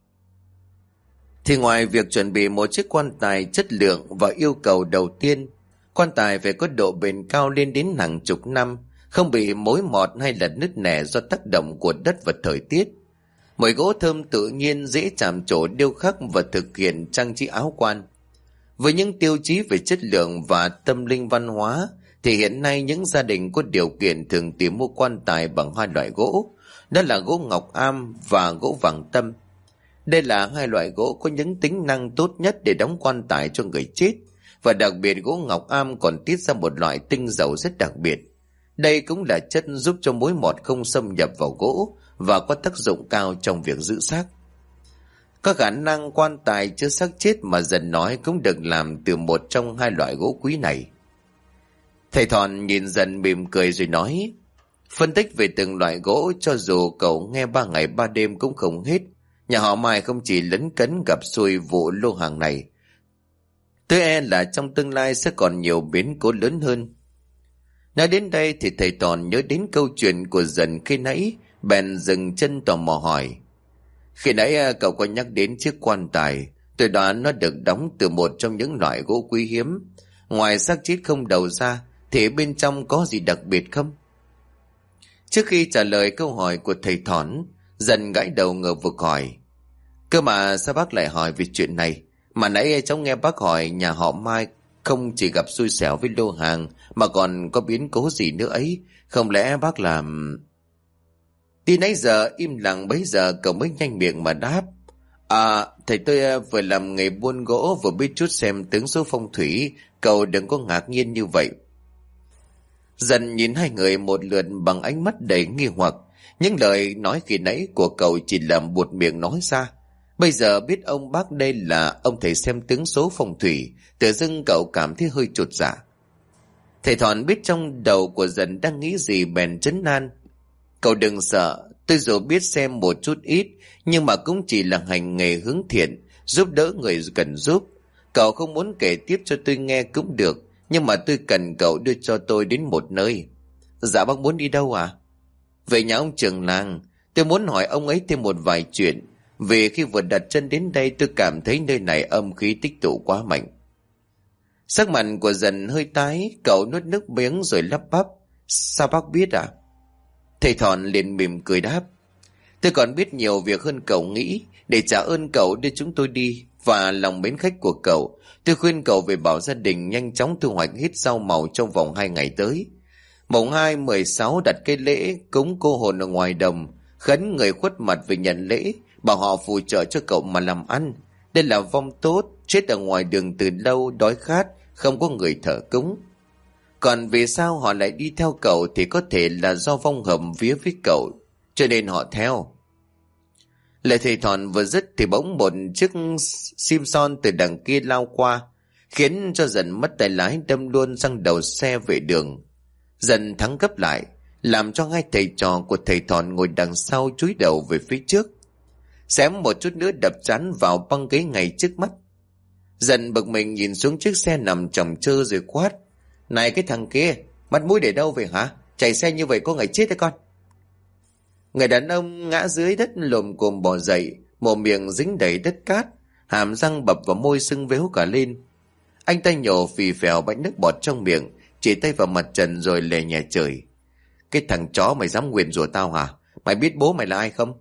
thì ngoài việc chuẩn bị một chiếc quan tài chất lượng và yêu cầu đầu tiên, quan tài phải có độ bền cao lên đến hàng chục năm, không bị mối mọt hay là nứt nẻ do tác động của đất và thời tiết. Mùi gỗ thơm tự nhiên dễ chạm trổ điêu khắc và thực hiện trang trí áo quan. Với những tiêu chí về chất lượng và tâm linh văn hóa, thì hiện nay những gia đình có điều kiện thường tìm mua quan tài bằng 2 loại gỗ, đó là gỗ ngọc am và gỗ vàng tâm. Đây là 2 loại gỗ có những tính năng tốt nhất để đóng quan tài cho người chết, và đặc biệt gỗ ngọc am còn tiết ra một loại tinh dầu rất đặc biệt. Đây cũng là chất giúp cho mối mọt không xâm nhập vào gỗ và có tác dụng cao trong việc giữ xác. Có khả năng quan tài chứa xác chết mà Dần nói cũng được làm từ một trong 2 loại gỗ quý này. Thầy Thòn nhìn Dần mỉm cười rồi nói, phân tích về từng loại gỗ cho dù cậu nghe 3 ngày 3 đêm cũng không hết. Nhà họ Mai không chỉ lấn cấn gặp xui vụ lô hàng này, tôi e là trong tương lai sẽ còn nhiều biến cố lớn hơn. Nói đến đây thì thầy Thòn nhớ đến câu chuyện của Dần khi nãy, bèn dừng chân tò mò hỏi, khi nãy cậu có nhắc đến chiếc quan tài, tôi đoán nó được đóng từ một trong những loại gỗ quý hiếm. Ngoài xác chết không đầu ra thì bên trong có gì đặc biệt không? Trước khi trả lời câu hỏi của thầy Thòn, Dần gãi đầu ngờ vực hỏi: Cơ mà sao bác lại hỏi về chuyện này? Mà nãy cháu nghe bác hỏi nhà họ Mai không chỉ gặp xui xẻo với lô hàng mà còn có biến cố gì nữa ấy. Không lẽ bác làm... Tí nãy giờ im lặng, bấy giờ cậu mới nhanh miệng mà đáp: Thầy tôi vừa làm nghề buôn gỗ vừa biết chút xem tướng số phong thủy. Cậu đừng có ngạc nhiên như vậy. Dần nhìn hai người một lượt bằng ánh mắt đầy nghi hoặc. Những lời nói khi nãy của cậu chỉ làm buột miệng nói ra. Bây giờ biết ông bác đây là ông thầy xem tướng số phong thủy, tự dưng cậu cảm thấy hơi chột dạ. Thầy Thọn biết trong đầu của Dần đang nghĩ gì bèn trấn an: Cậu đừng sợ, tôi dù biết xem một chút ít, nhưng mà cũng chỉ là hành nghề hướng thiện, giúp đỡ người cần giúp. Cậu không muốn kể tiếp cho tôi nghe cũng được, nhưng mà tôi cần cậu đưa cho tôi đến một nơi. Dạ bác muốn đi đâu à? Về nhà ông trưởng làng. Tôi muốn hỏi ông ấy thêm một vài chuyện. Vì khi vừa đặt chân đến đây tôi cảm thấy nơi này âm khí tích tụ quá mạnh. Sắc mặt của Dần hơi tái, cậu nuốt nước miếng rồi lắp bắp: Sao bác biết à? Thầy Thọn liền mỉm cười đáp: Tôi còn biết nhiều việc hơn cậu nghĩ. Để trả ơn cậu đưa chúng tôi đi và lòng mến khách của cậu, tôi khuyên cậu về bảo gia đình nhanh chóng thu hoạch hết rau màu trong vòng 2 ngày tới. Mùng 2, 16 đặt cây lễ cúng cô hồn ở ngoài đồng, khấn người khuất mặt về nhận lễ, bảo họ phù trợ cho cậu mà làm ăn. Đây là vong tốt, chết ở ngoài đường từ lâu, đói khát, không có người thờ cúng. Còn vì sao họ lại đi theo cậu thì có thể là do vong hầm vía với cậu, cho nên họ theo. Lời thầy Thọn vừa dứt thì bỗng một chiếc sim son từ đằng kia lao qua, khiến cho Dần mất tay lái đâm luôn sang đầu xe vệ đường. Dần thắng gấp lại, làm cho hai thầy trò của thầy Thọn ngồi đằng sau chúi đầu về phía trước. Xém một chút nữa đập trán vào băng ghế ngay trước mắt. Dần bực mình nhìn xuống chiếc xe nằm chồng chơ rồi quát: Này cái thằng kia, mặt mũi để đâu về hả? Chạy xe như vậy có ngày chết đấy con. Người đàn ông ngã dưới đất lồm cồm bò dậy, mồm miệng dính đầy đất cát, hàm răng bập vào môi sưng véo cả lên. Anh ta nhổ phì phèo bãi nước bọt trong miệng, chỉ tay vào mặt Trần rồi lề nhẹ trời: Cái thằng chó mày dám nguyền rủa tao hả? Mày biết bố mày là ai không?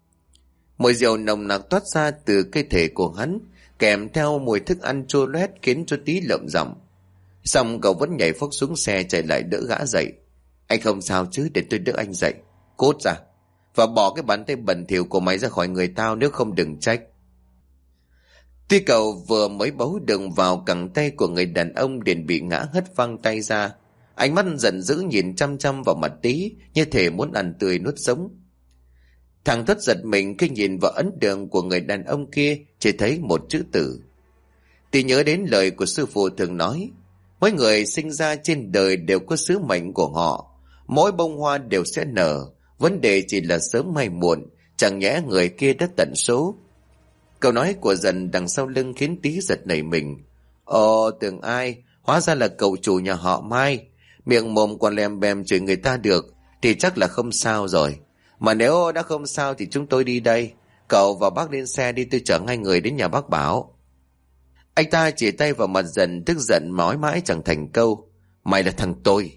Mùi rượu nồng nặc toát ra từ cơ thể của hắn, kèm theo mùi thức ăn chua loét khiến cho Tí lợm giọng. Xong cậu vẫn nhảy phốc xuống xe chạy lại đỡ gã dậy. Anh không sao chứ, để tôi đỡ anh dậy. Cút ra và bỏ cái bàn tay bẩn thỉu của mày ra khỏi người tao, nếu không đừng trách. Tuy cậu vừa mới bấu đường vào cẳng tay của người đàn ông liền bị ngã hất văng tay ra. Ánh mắt giận dữ nhìn chăm chăm vào mặt Tí, như thể muốn ăn tươi nuốt sống. Thằng Thất giật mình khi nhìn vào ấn đường của người đàn ông kia, chỉ thấy một chữ Tử. Tí nhớ đến lời của sư phụ thường nói: Mỗi người sinh ra trên đời đều có sứ mệnh của họ, mỗi bông hoa đều sẽ nở, vấn đề chỉ là sớm hay muộn, chẳng nhẽ người kia đã tận số. Câu nói của Dần đằng sau lưng khiến Tí giật nảy mình. Ồ, tưởng ai, hóa ra là cậu chủ nhà họ Mai. Miệng mồm còn lèm bèm chửi người ta được thì chắc là không sao rồi. Mà nếu đã không sao thì chúng tôi đi đây. Cậu và bác lên xe đi, tôi chở hai người đến nhà bác Bảo. Anh ta chỉ tay vào mặt Dần, tức giận nói mãi chẳng thành câu: Mày là thằng tôi.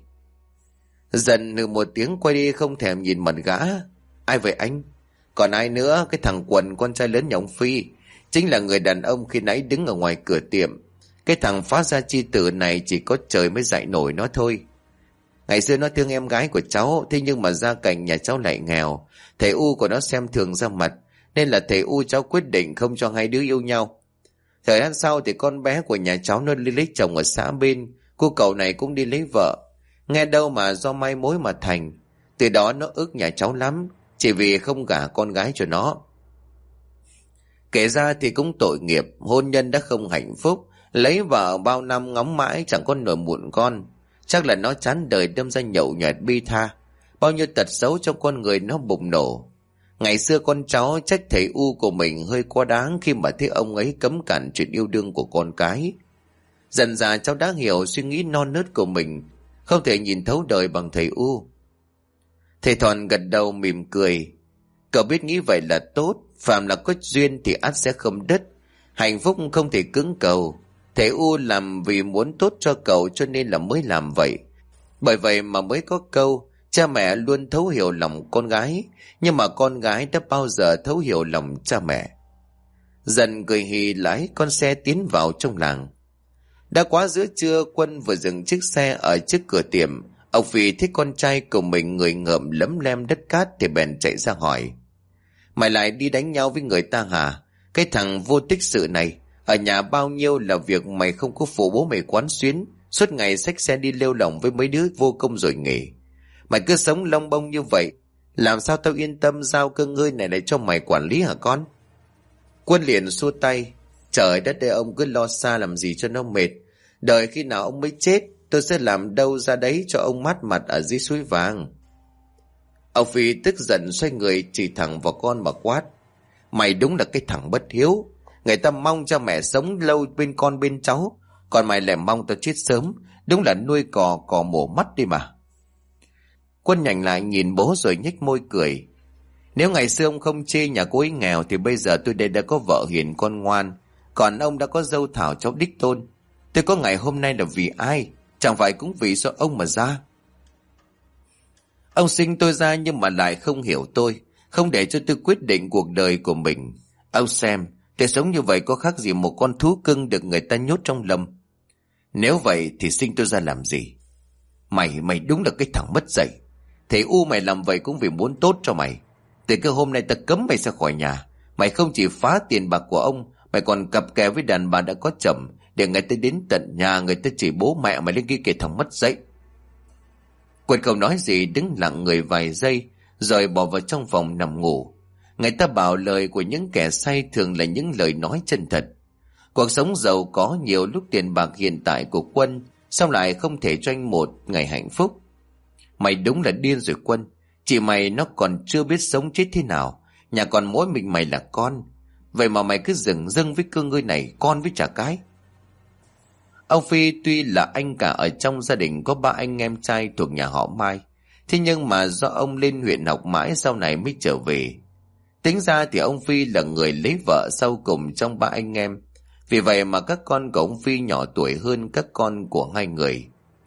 Dần hừ một tiếng quay đi không thèm nhìn mặt gã. Ai vậy anh? Còn ai nữa? Cái thằng Quần, con trai lớn nhà ông Phi, chính là người đàn ông khi nãy đứng ở ngoài cửa tiệm. Cái thằng phá gia chi tử này chỉ có trời mới dạy nổi nó thôi. Ngày xưa nó thương em gái của cháu, thế nhưng mà gia cảnh nhà cháu lại nghèo, thầy U của nó xem thường ra mặt, nên là thầy U cháu quyết định không cho hai đứa yêu nhau. Thời gian sau thì con bé của nhà cháu nó đi lấy chồng ở xã bên, cô cậu này cũng đi lấy vợ. Nghe đâu mà do mai mối mà thành. Từ đó nó ức nhà cháu lắm, chỉ vì không gả con gái cho nó. Kể ra thì cũng tội nghiệp, hôn nhân đã không hạnh phúc, lấy vợ bao năm ngóng mãi chẳng có nổi mụn con. Chắc là nó chán đời đâm ra nhậu nhẹt bi tha. Bao nhiêu tật xấu trong con người nó bùng nổ. Ngày xưa con cháu trách thầy U của mình hơi quá đáng khi mà thấy ông ấy cấm cản chuyện yêu đương của con cái. Dần dà cháu đã hiểu suy nghĩ non nớt của mình, không thể nhìn thấu đời bằng thầy U. Thầy Thọn gật đầu mỉm cười. Cậu biết nghĩ vậy là tốt, phàm là có duyên thì ắt sẽ không đứt. Hạnh phúc không thể cưỡng cầu. Thầy U làm vì muốn tốt cho cậu cho nên là mới làm vậy. Bởi vậy mà mới có câu Cha mẹ luôn thấu hiểu lòng con gái, nhưng mà con gái đã bao giờ thấu hiểu lòng cha mẹ. Dần cười hì lái con xe tiến vào trong làng. Đã quá giữa trưa, Quân vừa dừng chiếc xe ở trước cửa tiệm. Ông Phi thấy con trai của mình người ngợm lấm lem đất cát thì bèn chạy ra hỏi: Mày lại đi đánh nhau với người ta hả? Cái thằng vô tích sự này, ở nhà bao nhiêu là việc mày không có phụ bố mày quán xuyến, suốt ngày xách xe đi lêu lỏng với mấy đứa vô công rồi nghỉ. Mày cứ sống lông bông như vậy, làm sao tao yên tâm giao cơ ngơi này lại cho mày quản lý hả con? Quân liền xua tay: Trời đất ơi, ông cứ lo xa làm gì cho nó mệt. Đợi khi nào ông mới chết, tôi sẽ làm đâu ra đấy cho ông mát mặt ở dưới suối vàng. Ông Phi tức giận xoay người chỉ thẳng vào con mà quát: Mày đúng là cái thằng bất hiếu. Người ta mong cho mẹ sống lâu bên con bên cháu, còn mày lại mong tao chết sớm. Đúng là nuôi cò mổ mắt đi mà. Quân nhành lại nhìn bố rồi nhếch môi cười: Nếu ngày xưa ông không chê nhà cô ấy nghèo thì bây giờ tôi đây đã có vợ hiền con ngoan, còn ông đã có dâu thảo cháu đích tôn. Tôi có ngày hôm nay là vì ai? Chẳng phải cũng vì do ông mà ra. Ông sinh tôi ra nhưng mà lại không hiểu tôi, không để cho tôi quyết định cuộc đời của mình. Ông xem, tôi sống như vậy có khác gì một con thú cưng được người ta nhốt trong lồng. Nếu vậy thì sinh tôi ra làm gì? Mày đúng là cái thằng mất dạy. Thế mày làm vậy cũng vì muốn tốt cho mày. Từ cái hôm nay ta cấm mày ra khỏi nhà. Mày không chỉ phá tiền bạc của ông, mày còn cặp kè với đàn bà đã có chồng, để người ta đến tận nhà người ta chỉ bố mẹ mày lên cái thằng mất dạy. Quân không nói gì, đứng lặng người vài giây rồi bỏ vào trong phòng nằm ngủ. Người ta bảo lời của những kẻ say thường là những lời nói chân thật. Cuộc sống giàu có nhiều lúc tiền bạc hiện tại của Quân sao lại không thể cho anh một ngày hạnh phúc. Mày đúng là điên rồi Quân. Chị mày nó còn chưa biết sống chết thế nào, nhà còn mỗi mình mày là con. Vậy mà mày cứ dừng dưng với cơ ngơi này, con với chả cái. Ông Phi tuy là anh cả ở trong gia đình có 3 anh em trai thuộc nhà họ Mai, thế nhưng mà do ông lên huyện học mãi sau này mới trở về. Tính ra thì ông Phi là người lấy vợ sau cùng trong 3 anh em. Vì vậy mà các con của ông Phi nhỏ tuổi hơn các con của 2 người.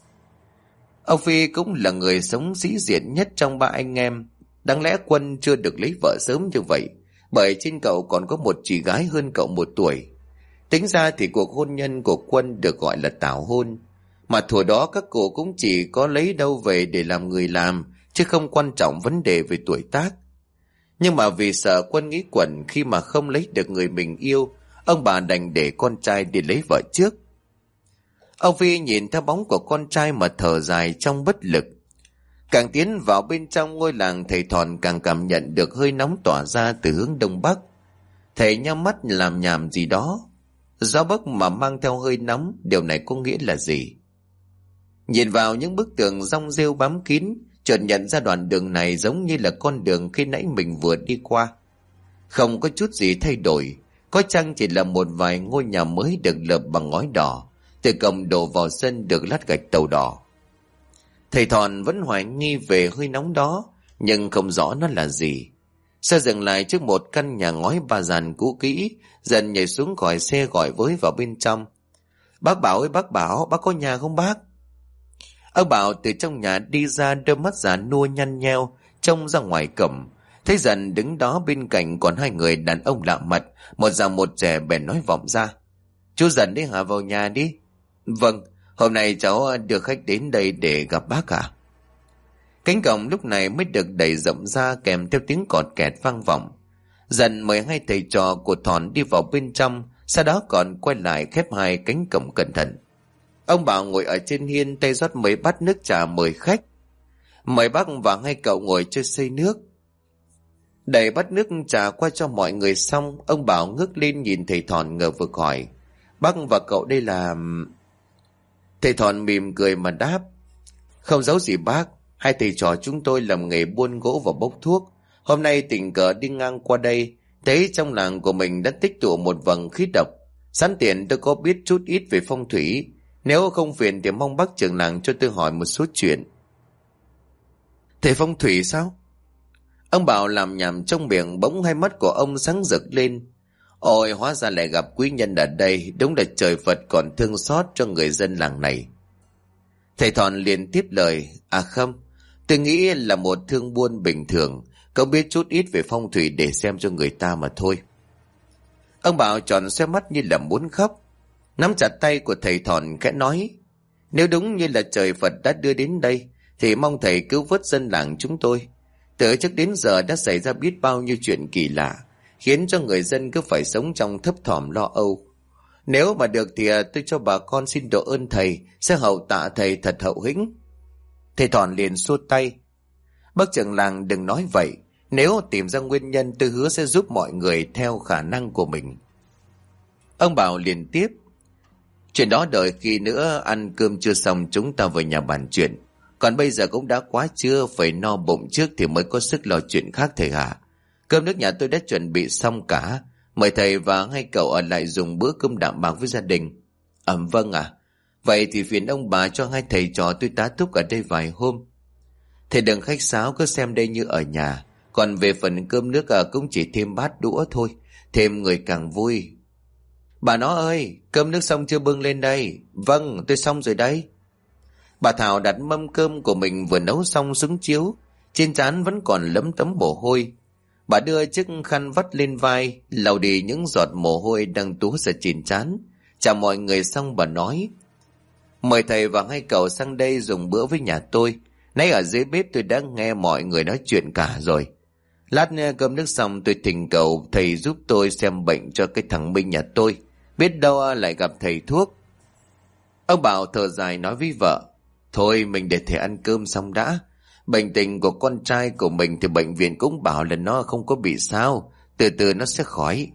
Ông Phi cũng là người sống sĩ diện nhất trong 3 anh em. Đáng lẽ Quân chưa được lấy vợ sớm như vậy, bởi trên cậu còn có một chị gái hơn cậu 1 tuổi. Tính ra thì cuộc hôn nhân của Quân được gọi là tảo hôn. Mà thuở đó các cô cũng chỉ có lấy đâu về để làm người làm, chứ không quan trọng vấn đề về tuổi tác. Nhưng mà vì sợ Quân nghĩ quẩn khi mà không lấy được người mình yêu, ông bà đành để con trai đi lấy vợ trước. Ông Phi nhìn theo bóng của con trai mà thở dài trong bất lực. Càng tiến vào bên trong ngôi làng, thầy Thòn càng cảm nhận được hơi nóng tỏa ra từ hướng đông bắc. Thầy nhắm mắt làm nhảm gì đó. Gió bấc mà mang theo hơi nóng, điều này có nghĩa là gì? Nhìn vào những bức tường rong rêu bám kín, chợt nhận ra đoạn đường này giống như là con đường khi nãy mình vừa đi qua. Không có chút gì thay đổi, có chăng chỉ là một vài ngôi nhà mới được lợp bằng ngói đỏ, từ cổng đổ vào sân được lát gạch tàu đỏ. Thầy Thòn vẫn hoài nghi về hơi nóng đó, nhưng không rõ nó là gì. Xe dừng lại trước một căn nhà ngói 3 gian cũ kỹ, dần nhảy xuống khỏi xe gọi với vào bên trong. Bác Bảo ơi bác Bảo, bác có nhà không bác? Ông Bảo từ trong nhà đi ra, đôi mắt già nua nhăn nheo trông ra ngoài cổng. Thấy Dần đứng đó bên cạnh còn 2 người đàn ông lạ mặt, một già một trẻ, bèn nói vọng ra: Chú Dần đi hả, vào nhà đi. Vâng, hôm nay cháu đưa khách đến đây để gặp bác ạ. Cánh cổng lúc này mới được đẩy rộng ra, kèm theo tiếng cọt kẹt vang vọng. Dần mời 2 thầy trò của Thòn đi vào bên trong, sau đó còn quay lại khép 2 cánh cổng cẩn thận. Ông Bảo ngồi ở trên hiên, tay rót mấy bát nước trà mời khách. Mời bác và 2 cậu ngồi chơi xơi nước. Đẩy bát nước trà qua cho mọi người xong, ông Bảo ngước lên nhìn thầy Thòn ngờ vực hỏi: Bác và cậu đây là... Thầy Thòn mỉm cười mà đáp: Không giấu gì bác, 2 thầy trò chúng tôi làm nghề buôn gỗ và bốc thuốc. Hôm nay tình cờ đi ngang qua đây, thấy trong làng của mình đã tích tụ một vầng khí độc. Sẵn tiện tôi có biết chút ít về phong thủy, nếu không phiền thì mong bác trưởng làng cho tôi hỏi một số chuyện. Thầy phong thủy sao? Ông Bảo làm nhảm trong miệng, bỗng 2 mắt của ông sáng rực lên. Ôi, hóa ra lại gặp quý nhân ở đây, đúng là trời Phật còn thương xót cho người dân làng này. Thầy Thòn liền tiếp lời: À không, Tôi nghĩ là một thương buôn bình thường, cậu biết chút ít về phong thủy để xem cho người ta mà thôi. Ông Bảo tròn xoe mắt như là muốn khóc, nắm chặt tay của thầy Thòn khẽ nói: nếu đúng như là trời Phật đã đưa đến đây, thì mong thầy cứu vớt dân làng chúng tôi. Từ trước đến giờ đã xảy ra biết bao nhiêu chuyện kỳ lạ, khiến cho người dân cứ phải sống trong thấp thỏm lo âu. Nếu mà được thì tôi cho bà con xin độ ơn thầy, sẽ hậu tạ thầy thật hậu hĩnh. Thầy Thòn liền xua tay: bác trưởng làng đừng nói vậy, nếu tìm ra nguyên nhân tôi hứa sẽ giúp mọi người theo khả năng của mình. Ông Bảo liền tiếp: chuyện đó đợi khi nữa ăn cơm chưa xong chúng ta về nhà bàn chuyện. Còn bây giờ cũng đã quá trưa, phải no bụng trước thì mới có sức lo chuyện khác thầy ạ. Cơm nước nhà tôi đã chuẩn bị xong cả, mời thầy và hai cậu ở lại dùng bữa cơm đạm bạc với gia đình. Vâng ạ. Vậy thì phiền ông bà cho hai thầy trò tôi tá túc ở đây vài hôm. Thầy đừng khách sáo, cứ xem đây như ở nhà. Còn về phần cơm nước cũng chỉ thêm bát đũa thôi, thêm người càng vui. Bà nó ơi, cơm nước xong chưa bưng lên đây? Vâng, tôi xong rồi đây. Bà Thảo đặt mâm cơm của mình vừa nấu xong xuống chiếu, trên trán vẫn còn lấm tấm mồ hôi. Bà đưa chiếc khăn vắt lên vai, lau đi những giọt mồ hôi đang túa ra trên trán. Chào mọi người xong bà nói: mời thầy và hai cậu sang đây dùng bữa với nhà tôi. Nãy ở dưới bếp tôi đã nghe mọi người nói chuyện cả rồi. Lát cơm nước xong tôi thỉnh cầu thầy giúp tôi xem bệnh cho cái thằng Minh nhà tôi, biết đâu lại gặp thầy thuốc. Ông Bảo thở dài nói với vợ: thôi mình để thầy ăn cơm xong đã. Bệnh tình của con trai của mình thì bệnh viện cũng bảo là nó không có bị sao, từ từ nó sẽ khỏi.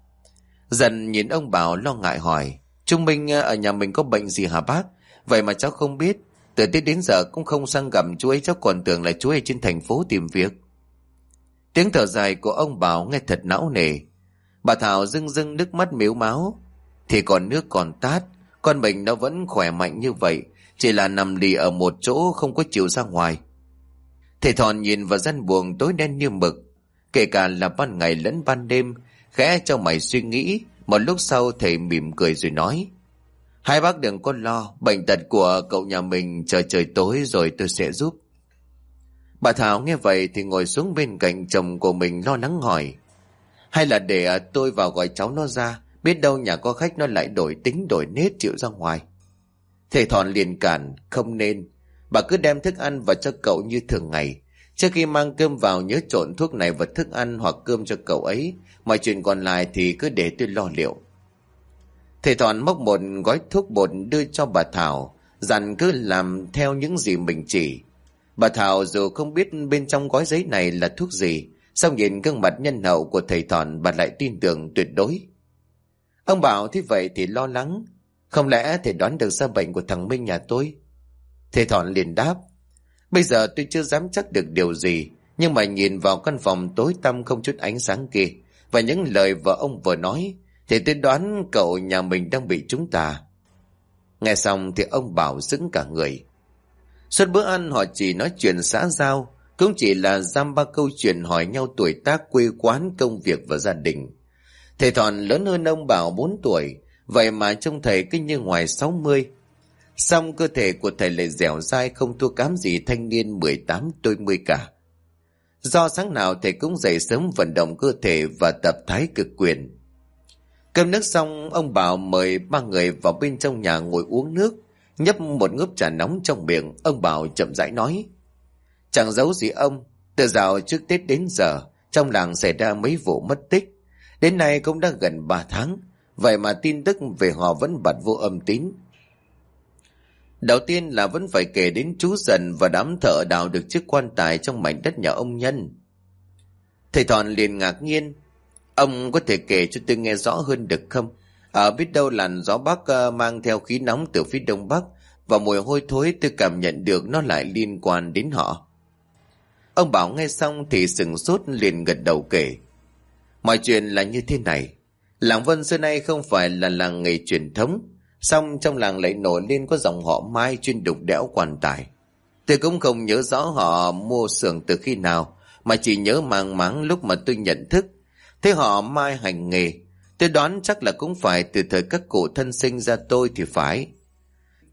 Dần nhìn ông Bảo lo ngại hỏi: Trung Minh ở nhà mình có bệnh gì hả bác? Vậy mà cháu không biết, từ Tết đến giờ cũng không sang gặp chú ấy, cháu còn tưởng là chú ấy trên thành phố tìm việc. Tiếng thở dài của ông Bảo nghe thật não nề. Bà Thảo rưng rưng nước mắt mếu máo: thì còn nước còn tát, con mình nó vẫn khỏe mạnh như vậy, chỉ là nằm lì ở một chỗ không có chịu ra ngoài. Thầy Thòn nhìn vào gian buồng tối đen như mực, kể cả là ban ngày lẫn ban đêm, khẽ cho mày suy nghĩ. Một lúc sau thầy mỉm cười rồi nói: hai bác đừng có lo, bệnh tật của cậu nhà mình chờ trời tối rồi tôi sẽ giúp. Bà Thảo nghe vậy thì ngồi xuống bên cạnh chồng của mình lo lắng hỏi: hay là để tôi vào gọi cháu nó ra, biết đâu nhà có khách nó lại đổi tính đổi nết chịu ra ngoài. Thầy Thòn liền cản: không nên, bà cứ đem thức ăn vào cho cậu như thường ngày. Trước khi mang cơm vào nhớ trộn thuốc này vào thức ăn hoặc cơm cho cậu ấy, mọi chuyện còn lại thì cứ để tôi lo liệu. Thầy Thòn móc một gói thuốc bột đưa cho bà Thảo, dặn cứ làm theo những gì mình chỉ. Bà Thảo dù không biết bên trong gói giấy này là thuốc gì, song nhìn gương mặt nhân hậu của thầy Thòn, bà lại tin tưởng tuyệt đối. Ông Bảo thế vậy thì lo lắng: không lẽ thầy đoán được ra bệnh của thằng Minh nhà tôi? Thầy Thòn liền đáp: bây giờ tôi chưa dám chắc được điều gì, nhưng mà nhìn vào căn phòng tối tăm không chút ánh sáng kia và những lời vợ ông vừa nói thì tôi đoán cậu nhà mình đang bị chúng tà. Nghe xong thì ông Bảo sững cả người. Suốt bữa ăn họ chỉ nói chuyện xã giao, cũng chỉ là dăm ba câu chuyện hỏi nhau tuổi tác, quê quán, công việc và gia đình. Thầy Thòn lớn hơn ông Bảo 4 tuổi, vậy mà trông thầy cứ như ngoài 60. Song cơ thể của thầy lại dẻo dai, không thua kém gì thanh niên 18 đôi mươi cả. Do sáng nào thầy cũng dậy sớm vận động cơ thể và tập thái cực quyền. Cơm nước xong, ông Bảo mời ba người vào bên trong nhà ngồi uống nước. Nhấp một ngụm trà nóng trong miệng, ông Bảo chậm rãi nói: chẳng giấu gì ông, từ dạo trước Tết đến giờ trong làng xảy ra mấy vụ mất tích, đến nay cũng đã gần 3 tháng. Vậy mà tin tức về họ vẫn bật vô âm tín. Đầu tiên là vẫn phải kể đến chú Dần và đám thợ đào được chiếc quan tài trong mảnh đất nhà ông Nhân. Thầy Thòn liền ngạc nhiên: ông có thể kể cho tôi nghe rõ hơn được không? Biết đâu làn gió bắc mang theo khí nóng từ phía đông bắc, và mùi hôi thối tôi cảm nhận được nó lại liên quan đến họ. Ông Bảo nghe xong thì sửng sốt, liền gật đầu kể: mọi chuyện là như thế này. Làng Vân xưa nay không phải là làng nghề truyền thống, song trong làng lại nổi lên có dòng họ Mai chuyên đục đẽo quan tài. Tôi cũng không nhớ rõ họ mua xưởng từ khi nào, mà chỉ nhớ mang máng lúc mà tôi nhận thức. Thế họ Mai hành nghề, tôi đoán chắc là cũng phải từ thời các cụ thân sinh ra tôi thì phải.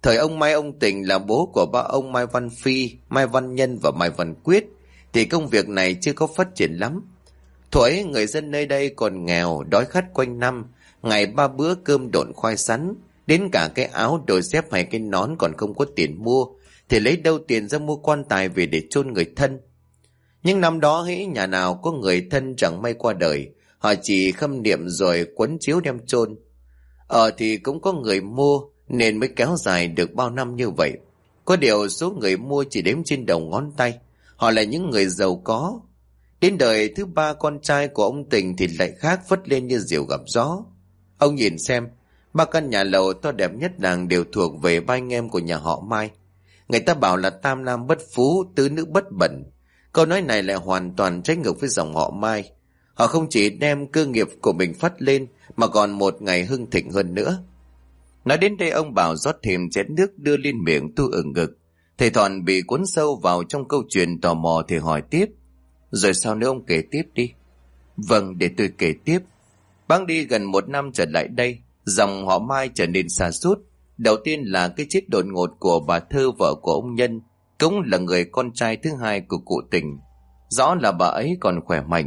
Thời ông Mai ông Tình là bố của ba ông Mai Văn Phi, Mai Văn Nhân và Mai Văn Quyết thì công việc này chưa có phát triển lắm. Thuở ấy người dân nơi đây còn nghèo, đói khát quanh năm, ngày 3 bữa cơm độn khoai sắn, đến cả cái áo đôi dép hay cái nón còn không có tiền mua, thì lấy đâu tiền ra mua quan tài về để chôn người thân. Nhưng năm đó hễ nhà nào có người thân chẳng may qua đời, họ chỉ khâm niệm rồi quấn chiếu đem chôn. Thì cũng có người mua nên mới kéo dài được bao năm như vậy. Có điều số người mua chỉ đếm trên đầu ngón tay. Họ là những người giàu có. Đến đời thứ 3 con trai của ông Tình thì lại khác, phất lên như diều gặp gió. Ông nhìn xem, 3 căn nhà lầu to đẹp nhất làng đều thuộc về ba anh em của nhà họ Mai. Người ta bảo là tam nam bất phú, tứ nữ bất bẩn. Câu nói này lại hoàn toàn trái ngược với dòng họ Mai. Họ không chỉ đem cơ nghiệp của mình phát lên mà còn một ngày hưng thịnh hơn nữa. Nói đến đây ông Bảo rót thêm chén nước đưa lên miệng tu ửng ngực. Thầy Thọn bị cuốn sâu vào trong câu chuyện tò mò thì hỏi tiếp. Rồi sao nữa ông kể tiếp đi. Vâng, để tôi kể tiếp. Bẵng đi gần 1 năm trở lại đây, dòng họ Mai trở nên sa sút. Đầu tiên là cái chết đột ngột của bà Thơ, vợ của ông Nhân, cũng là người con trai thứ hai của cụ Tình. Rõ là bà ấy còn khỏe mạnh.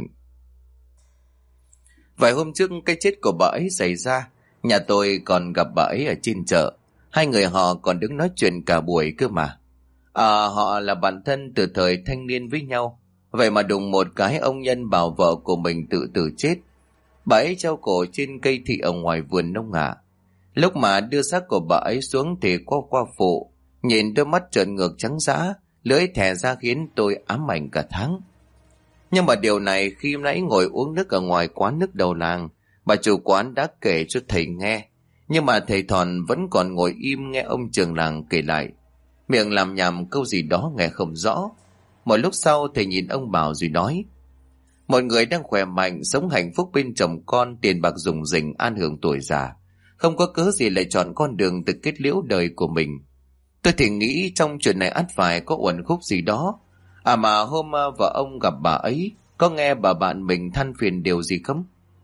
Vài hôm trước cái chết của bà ấy xảy ra, nhà tôi còn gặp bà ấy ở trên chợ. Hai người họ còn đứng nói chuyện cả buổi cơ mà. Họ là bạn thân từ thời thanh niên với nhau. Vậy mà đùng một cái ông Nhân bảo vợ của mình tự tử chết. Bà ấy treo cổ trên cây thị ở ngoài vườn nông ạ. Lúc mà đưa xác của bà ấy xuống thì qua phụ, nhìn đôi mắt trợn ngược trắng dã, lưỡi thè ra khiến tôi ám ảnh cả tháng. Nhưng mà điều này khi nãy ngồi uống nước ở ngoài quán nước đầu làng, bà chủ quán đã kể cho thầy nghe. Nhưng mà thầy Thọn vẫn còn ngồi im nghe ông trưởng làng kể lại, miệng làm nhảm câu gì đó nghe không rõ. Một lúc sau thầy nhìn ông Bảo rồi nói: Mọi người đang khỏe mạnh, sống hạnh phúc bên chồng con, tiền bạc rủng rỉnh, an hưởng tuổi già, không có cớ gì lại chọn con đường tự kết liễu đời của mình. Tôi thì nghĩ trong chuyện này ắt phải có uẩn khúc gì đó. Mà hôm vợ ông gặp bà ấy, có nghe bà bạn mình than phiền điều gì không?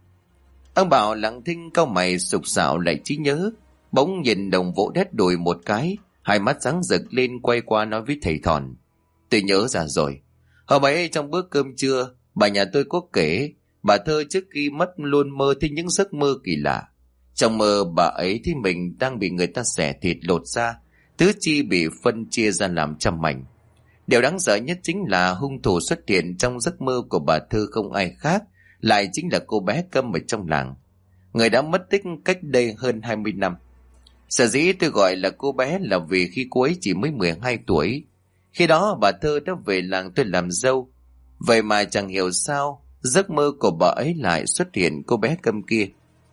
Ông Bảo lặng thinh cau mày sục sạo lại trí nhớ, bỗng nhìn đồng vỗ đét đùi một cái, hai mắt sáng rực lên, quay qua nói với thầy Thọn: Tôi nhớ ra rồi. Hôm ấy trong bữa cơm trưa, bà nhà tôi có kể, bà Thơ trước khi mất luôn mơ thấy những giấc mơ kỳ lạ. Trong mơ bà ấy thấy mình đang bị người ta xẻ thịt lột da, tứ chi bị phân chia ra làm trăm mảnh. Điều đáng sợ nhất chính là hung thủ xuất hiện trong giấc mơ của bà Thư không ai khác, lại chính là cô bé Câm ở trong làng, người đã mất tích cách đây hơn 20 năm. Sở dĩ tôi gọi là cô bé là vì khi cô ấy chỉ mới 12 tuổi, khi đó bà Thơ đã về làng tôi làm dâu. Vậy mà chẳng hiểu sao giấc mơ của bà ấy lại xuất hiện cô bé Câm kia.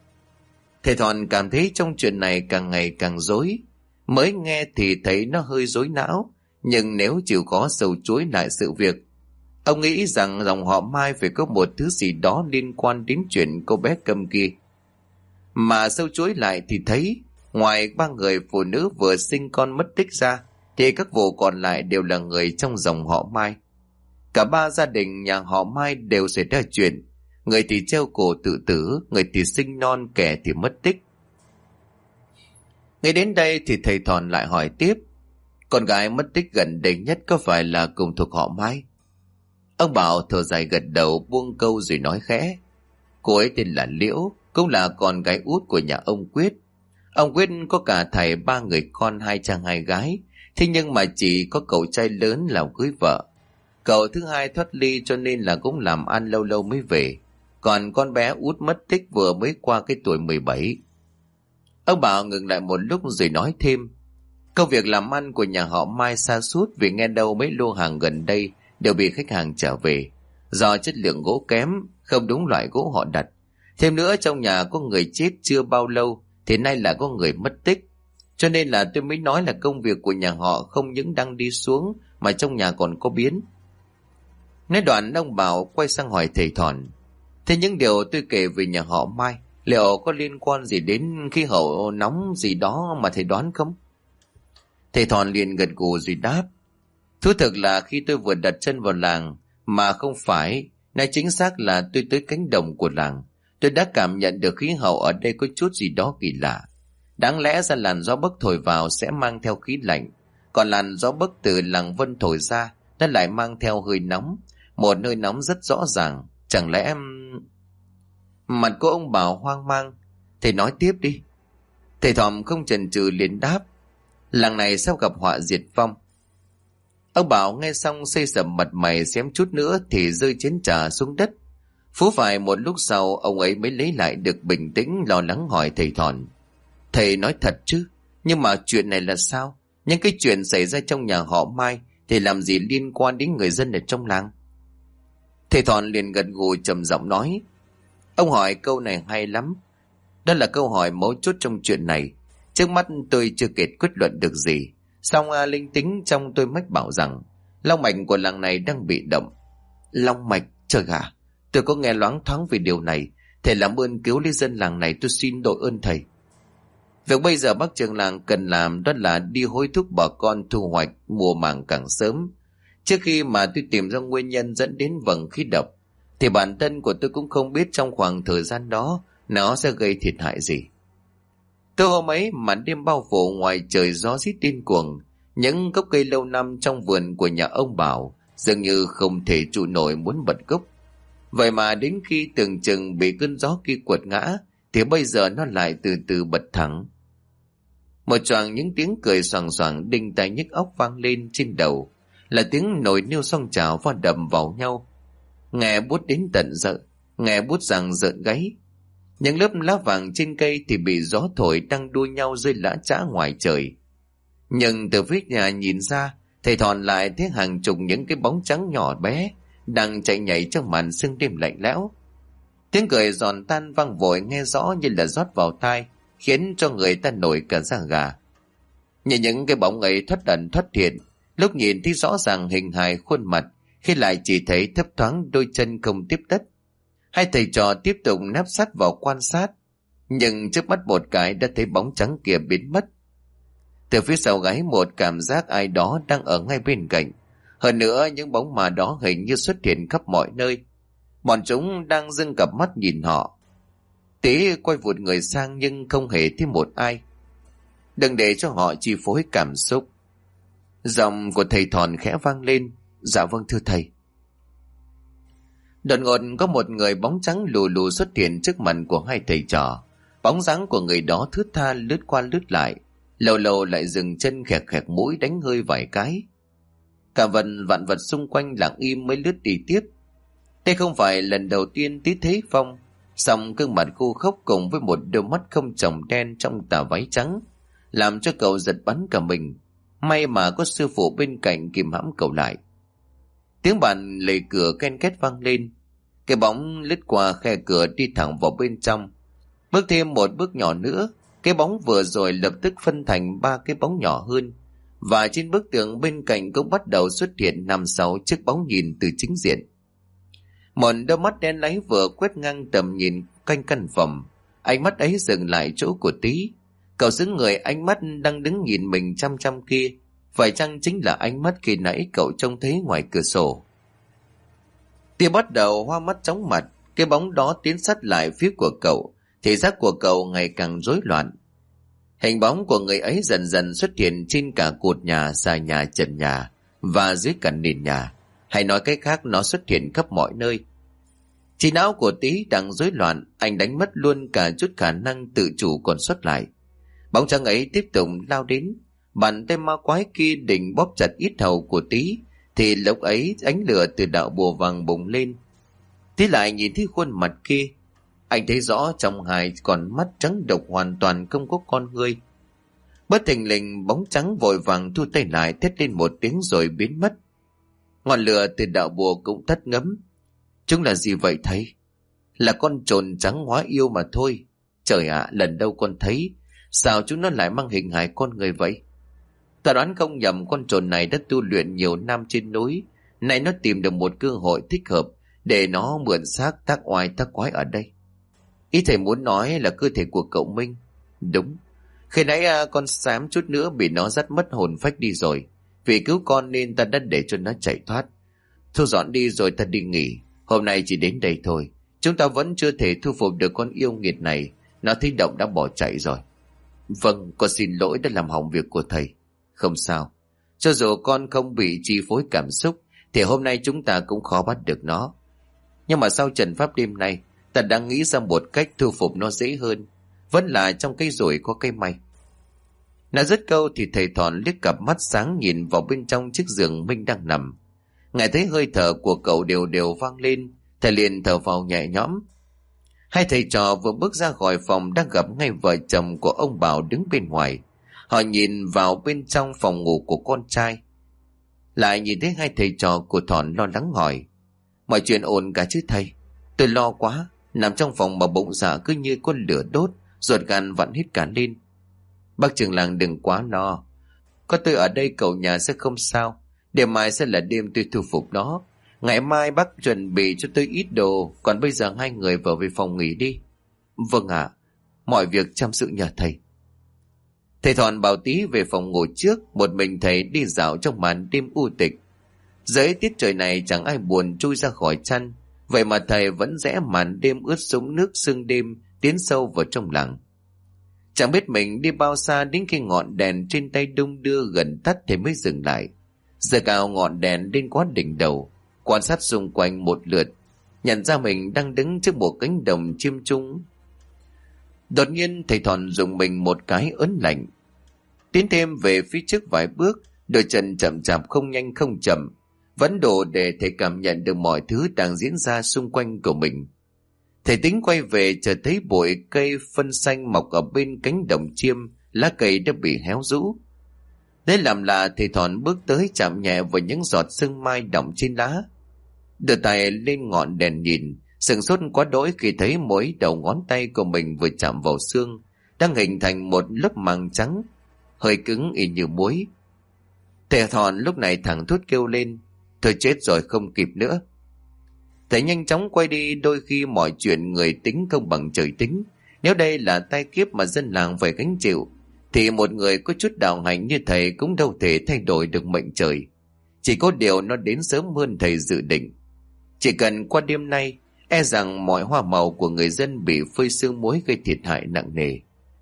Thầy Thọn cảm thấy trong chuyện này càng ngày càng rối. Mới nghe thì thấy nó hơi rối não, nhưng nếu chịu khó sâu chuối lại sự việc, ông nghĩ rằng dòng họ Mai phải có một thứ gì đó liên quan đến chuyện cô bé Câm kia. Mà sâu chuối lại thì thấy, ngoài 3 người phụ nữ vừa sinh con mất tích ra, thì các vụ còn lại đều là người trong dòng họ Mai. Cả 3 gia đình nhà họ Mai đều xảy ra chuyện, người thì treo cổ tự tử, người thì sinh non, kẻ thì mất tích. Ngay đến đây thì thầy Thọn lại hỏi tiếp: Con gái mất tích gần đây nhất có phải là cùng thuộc họ Mai? Ông Bảo thở dài gật đầu, buông câu rồi nói khẽ: Cô ấy tên là Liễu, cũng là con gái út của nhà ông Quyết. Ông Quyết có cả thầy 3 người con, 2 trai 2 gái. Thế nhưng mà chỉ có cậu trai lớn là cưới vợ. Cậu thứ hai thoát ly cho nên là cũng làm ăn lâu lâu mới về. Còn con bé út mất tích vừa mới qua cái tuổi 17. Ông Bảo ngừng lại một lúc rồi nói thêm: Công việc làm ăn của nhà họ Mai sa sút vì nghe đâu mấy lô hàng gần đây đều bị khách hàng trả về. Do chất lượng gỗ kém, không đúng loại gỗ họ đặt. Thêm nữa trong nhà có người chết chưa bao lâu thì nay là có người mất tích. Cho nên là tôi mới nói là công việc của nhà họ không những đang đi xuống mà trong nhà còn có biến. Nói đoạn ông Bảo quay sang hỏi thầy Thọn: Thế những điều tôi kể về nhà họ Mai liệu có liên quan gì đến khí hậu nóng gì đó mà thầy đoán không? Thầy Thọn liền gật gù rồi đáp: Thú thực là khi tôi vừa đặt chân vào làng, mà không phải, nói chính xác là tôi tới cánh đồng của làng, tôi đã cảm nhận được khí hậu ở đây có chút gì đó kỳ lạ. Đáng lẽ ra làn gió Bắc thổi vào sẽ mang theo khí lạnh, còn làn gió Bắc từ Làng Vân thổi ra nó lại mang theo hơi nóng, một hơi nóng rất rõ ràng. Chẳng lẽ... Mặt của ông Bảo hoang mang. Thầy nói tiếp đi. Thầy Thòm không chần chừ liền đáp: làng này sắp gặp họa diệt vong. Ông Bảo nghe xong xây sầm mặt mày, xém chút nữa thì rơi chén trà xuống đất. Phú phải một lúc sau ông ấy mới lấy lại được bình tĩnh, lo lắng hỏi thầy Thòn: thầy nói thật chứ? Nhưng mà chuyện này là sao? Những cái chuyện xảy ra trong nhà họ Mai thì làm gì liên quan đến người dân ở trong làng? Thầy Thòn liền gật gù trầm giọng nói: ông hỏi câu này hay lắm. Đó là câu hỏi mấu chốt trong chuyện này. Trước mắt tôi chưa kịp quyết luận được gì, song linh tính trong tôi mách bảo rằng long mạch của làng này đang bị động. Long mạch? Trời ạ, tôi có nghe loáng thoáng về điều này. Thầy làm ơn cứu lấy dân làng này, tôi xin đội ơn thầy. Việc bây giờ bác trưởng làng cần làm đó là đi hối thúc bà con thu hoạch mùa màng càng sớm. Trước khi mà tôi tìm ra nguyên nhân dẫn đến vầng khí độc, thì bản thân của tôi cũng không biết trong khoảng thời gian đó nó sẽ gây thiệt hại gì. Từ hôm ấy màn đêm bao phủ, ngoài trời gió rít điên cuồng, những gốc cây lâu năm trong vườn của nhà ông Bảo dường như không thể trụ nổi muốn bật gốc. Vậy mà đến khi tưởng chừng bị cơn gió kia quật ngã thì bây giờ nó lại từ từ bật thẳng. Một choàng những tiếng cười xoàng xoàng đinh tai nhức óc vang lên trên đầu, là tiếng nồi niêu xoong chảo va đập vào nhau, nghe buốt đến tận giận, nghe buốt rằng rợn gáy. Những lớp lá vàng trên cây thì bị gió thổi đang đua nhau rơi lã chã ngoài trời. Nhưng từ phía nhà nhìn ra, thầy Thòn lại thấy hàng chục những cái bóng trắng nhỏ bé đang chạy nhảy trong màn sương đêm lạnh lẽo. Tiếng cười giòn tan vang vội nghe rõ như là rót vào tai, khiến cho người ta nổi cả da gà. Nhìn những cái bóng ấy thoát ẩn thoát hiện, lúc nhìn thấy rõ ràng hình hài khuôn mặt, khi lại chỉ thấy thấp thoáng đôi chân không tiếp đất. Hai thầy trò tiếp tục nép sát vào quan sát, nhưng trước mắt một cái đã thấy bóng trắng kia biến mất. Từ phía sau gáy một cảm giác ai đó đang ở ngay bên cạnh. Hơn nữa những bóng ma đó hình như xuất hiện khắp mọi nơi. Bọn chúng đang dưng cặp mắt nhìn họ. Tí quay vụt người sang nhưng không hề thấy một ai. Đừng để cho họ chi phối cảm xúc. Giọng của thầy Thòn khẽ vang lên: dạ vâng thưa thầy. Đột ngột có một người bóng trắng lù lù xuất hiện trước mặt của hai thầy trò. Bóng dáng của người đó thướt tha lướt qua lướt lại, lâu lâu lại dừng chân khẹt khẹt mũi đánh hơi vài cái. Cả vạn vật xung quanh lặng im mới lướt đi tiếp. Đây không phải lần đầu tiên Tí thấy Phong, song gương mặt khô khốc cùng với một đôi mắt không tròng đen trong tà váy trắng làm cho cậu giật bắn cả mình. May mà có sư phụ bên cạnh kìm hãm cậu lại. Tiếng bàn lề cửa ken két vang lên. Cái bóng lướt qua khe cửa đi thẳng vào bên trong. Bước thêm một bước nhỏ nữa, cái bóng vừa rồi lập tức phân thành 3 cái bóng nhỏ hơn, và trên bức tường bên cạnh cũng bắt đầu xuất hiện 5-6 chiếc bóng nhìn từ chính diện. Một đôi mắt đen láy vừa quét ngang tầm nhìn quanh căn phòng, ánh mắt ấy dừng lại chỗ của Tí. Cậu xứng người, ánh mắt đang đứng nhìn mình chăm chăm kia phải chăng chính là ánh mắt khi nãy cậu trông thấy ngoài cửa sổ? Tí bắt đầu hoa mắt chóng mặt. Cái bóng đó tiến sát lại phía của cậu, thị giác của cậu ngày càng rối loạn. Hình bóng của người ấy dần dần xuất hiện trên cả cột nhà, xà nhà, trần nhà và dưới cả nền nhà. Hay nói cách khác, nó xuất hiện khắp mọi nơi. Trí não của Tí đang rối loạn, anh đánh mất luôn cả chút khả năng tự chủ còn sót lại. Bóng trắng ấy tiếp tục lao đến, bàn tay ma quái kia định bóp chặt yết hầu của Tí, thì lúc ấy ánh lửa từ đạo bùa vàng bùng lên. Tí lại nhìn thấy khuôn mặt kia, anh thấy rõ trong hai con mắt trắng độc hoàn toàn không có con ngươi. Bất thình lình bóng trắng vội vàng thu tay lại, thét lên một tiếng rồi biến mất. Ngọn lửa từ đạo bùa cũng tắt ngấm. Chúng là gì vậy thầy? Là con trồn trắng hóa yêu mà thôi. Trời ạ, lần đâu con thấy. Sao chúng nó lại mang hình hài con người vậy? Ta đoán không nhầm, con trồn này đã tu luyện nhiều năm trên núi, nay nó tìm được một cơ hội thích hợp để nó mượn xác tác oai tác quái ở đây. Ý thầy muốn nói là cơ thể của cậu Minh. Đúng. Khi nãy con xám chút nữa bị nó dắt mất hồn phách đi rồi. Vì cứu con nên ta đã để cho nó chạy thoát. Thu dọn đi rồi ta đi nghỉ. Hôm nay chỉ đến đây thôi. Chúng ta vẫn chưa thể thu phục được con yêu nghiệt này. Nó thấy động đã bỏ chạy rồi. Vâng, con xin lỗi đã làm hỏng việc của thầy. Không sao. Cho dù con không bị chi phối cảm xúc, thì hôm nay chúng ta cũng khó bắt được nó. Nhưng mà sau trận pháp đêm nay, ta đang nghĩ ra một cách thu phục nó dễ hơn. Vẫn là trong cái rủi có cái may. Nói dứt câu thì thầy Thọn liếc cặp mắt sáng nhìn vào bên trong chiếc giường Minh đang nằm. Ngài thấy hơi thở của cậu đều đều vang lên, thầy liền thở vào nhẹ nhõm. Hai thầy trò vừa bước ra khỏi phòng đang gặp ngay vợ chồng của ông Bảo đứng bên ngoài. Họ nhìn vào bên trong phòng ngủ của con trai. Lại nhìn thấy hai thầy trò của Thọn lo lắng hỏi. Mọi chuyện ổn cả chứ thầy? Tôi lo quá, nằm trong phòng mà bụng dạ cứ như con lửa đốt, ruột gan vặn hết cả lên. Bác trưởng làng đừng quá lo. Có tôi ở đây cậu nhà sẽ không sao. Đêm mai sẽ là đêm tôi thu phục nó. Ngày mai bác chuẩn bị cho tôi ít đồ. Còn bây giờ hai người vào về phòng nghỉ đi. Vâng ạ. Mọi việc chăm sự nhờ thầy. Thầy Thọn bảo tí về phòng ngủ trước. Một mình thầy đi dạo trong màn đêm u tịch. Dưới tiết trời này chẳng ai buồn chui ra khỏi chăn. Vậy mà thầy vẫn rẽ màn đêm ướt sũng nước sương đêm tiến sâu vào trong làng. Chẳng biết mình đi bao xa đến khi ngọn đèn trên tay đung đưa gần tắt thì mới dừng lại. Giờ cao ngọn đèn lên quá đỉnh đầu, quan sát xung quanh một lượt, nhận ra mình đang đứng trước một cánh đồng chim chung. Đột nhiên thầy Thọn dùng mình một cái ớn lạnh. Tiến thêm về phía trước vài bước, đôi chân chậm chạp không nhanh không chậm, vẫn đủ để thầy cảm nhận được mọi thứ đang diễn ra xung quanh của mình. Thầy tính quay về chợt thấy bụi cây phân xanh mọc ở bên cánh đồng chiêm, lá cây đã bị héo rũ. Đấy làm lạ thầy Thọn bước tới chạm nhẹ vào những giọt sương mai đọng trên lá. Đưa tay lên ngọn đèn nhìn, sửng sốt quá đỗi khi thấy mỗi đầu ngón tay của mình vừa chạm vào xương, đang hình thành một lớp màng trắng, hơi cứng y như muối. Thầy Thọn lúc này thẳng thốt kêu lên, thôi chết rồi không kịp nữa. Thầy nhanh chóng quay đi, đôi khi mọi chuyện người tính không bằng trời tính. Nếu đây là tai kiếp mà dân làng phải gánh chịu, thì một người có chút đạo hạnh như thầy cũng đâu thể thay đổi được mệnh trời. Chỉ có điều nó đến sớm hơn thầy dự định. Chỉ cần qua đêm nay, e rằng mọi hoa màu của người dân bị phơi sương muối gây thiệt hại nặng nề.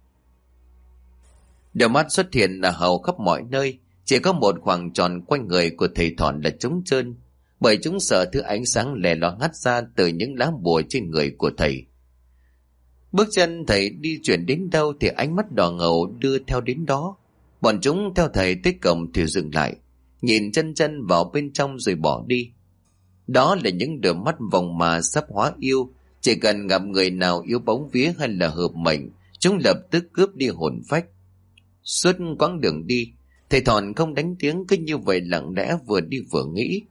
Đôi mắt xuất hiện là hầu khắp mọi nơi, chỉ có một khoảng tròn quanh người của thầy Thọn là trống trơn, bởi chúng sợ thứ ánh sáng lè ló hắt ra từ những lá bùa trên người của thầy. Bước chân thầy đi chuyển đến đâu thì ánh mắt đỏ ngầu đưa theo đến đó. Bọn chúng theo thầy tới cổng thì dừng lại, nhìn chân chân vào bên trong rồi bỏ đi. Đó là những đôi mắt vòng mà sắp hóa yêu, chỉ cần gặp người nào yếu bóng vía hay là hợp mệnh, chúng lập tức cướp đi hồn phách. Suốt quãng đường đi, thầy Thọn không đánh tiếng, cứ như vậy lặng lẽ vừa đi vừa nghĩ.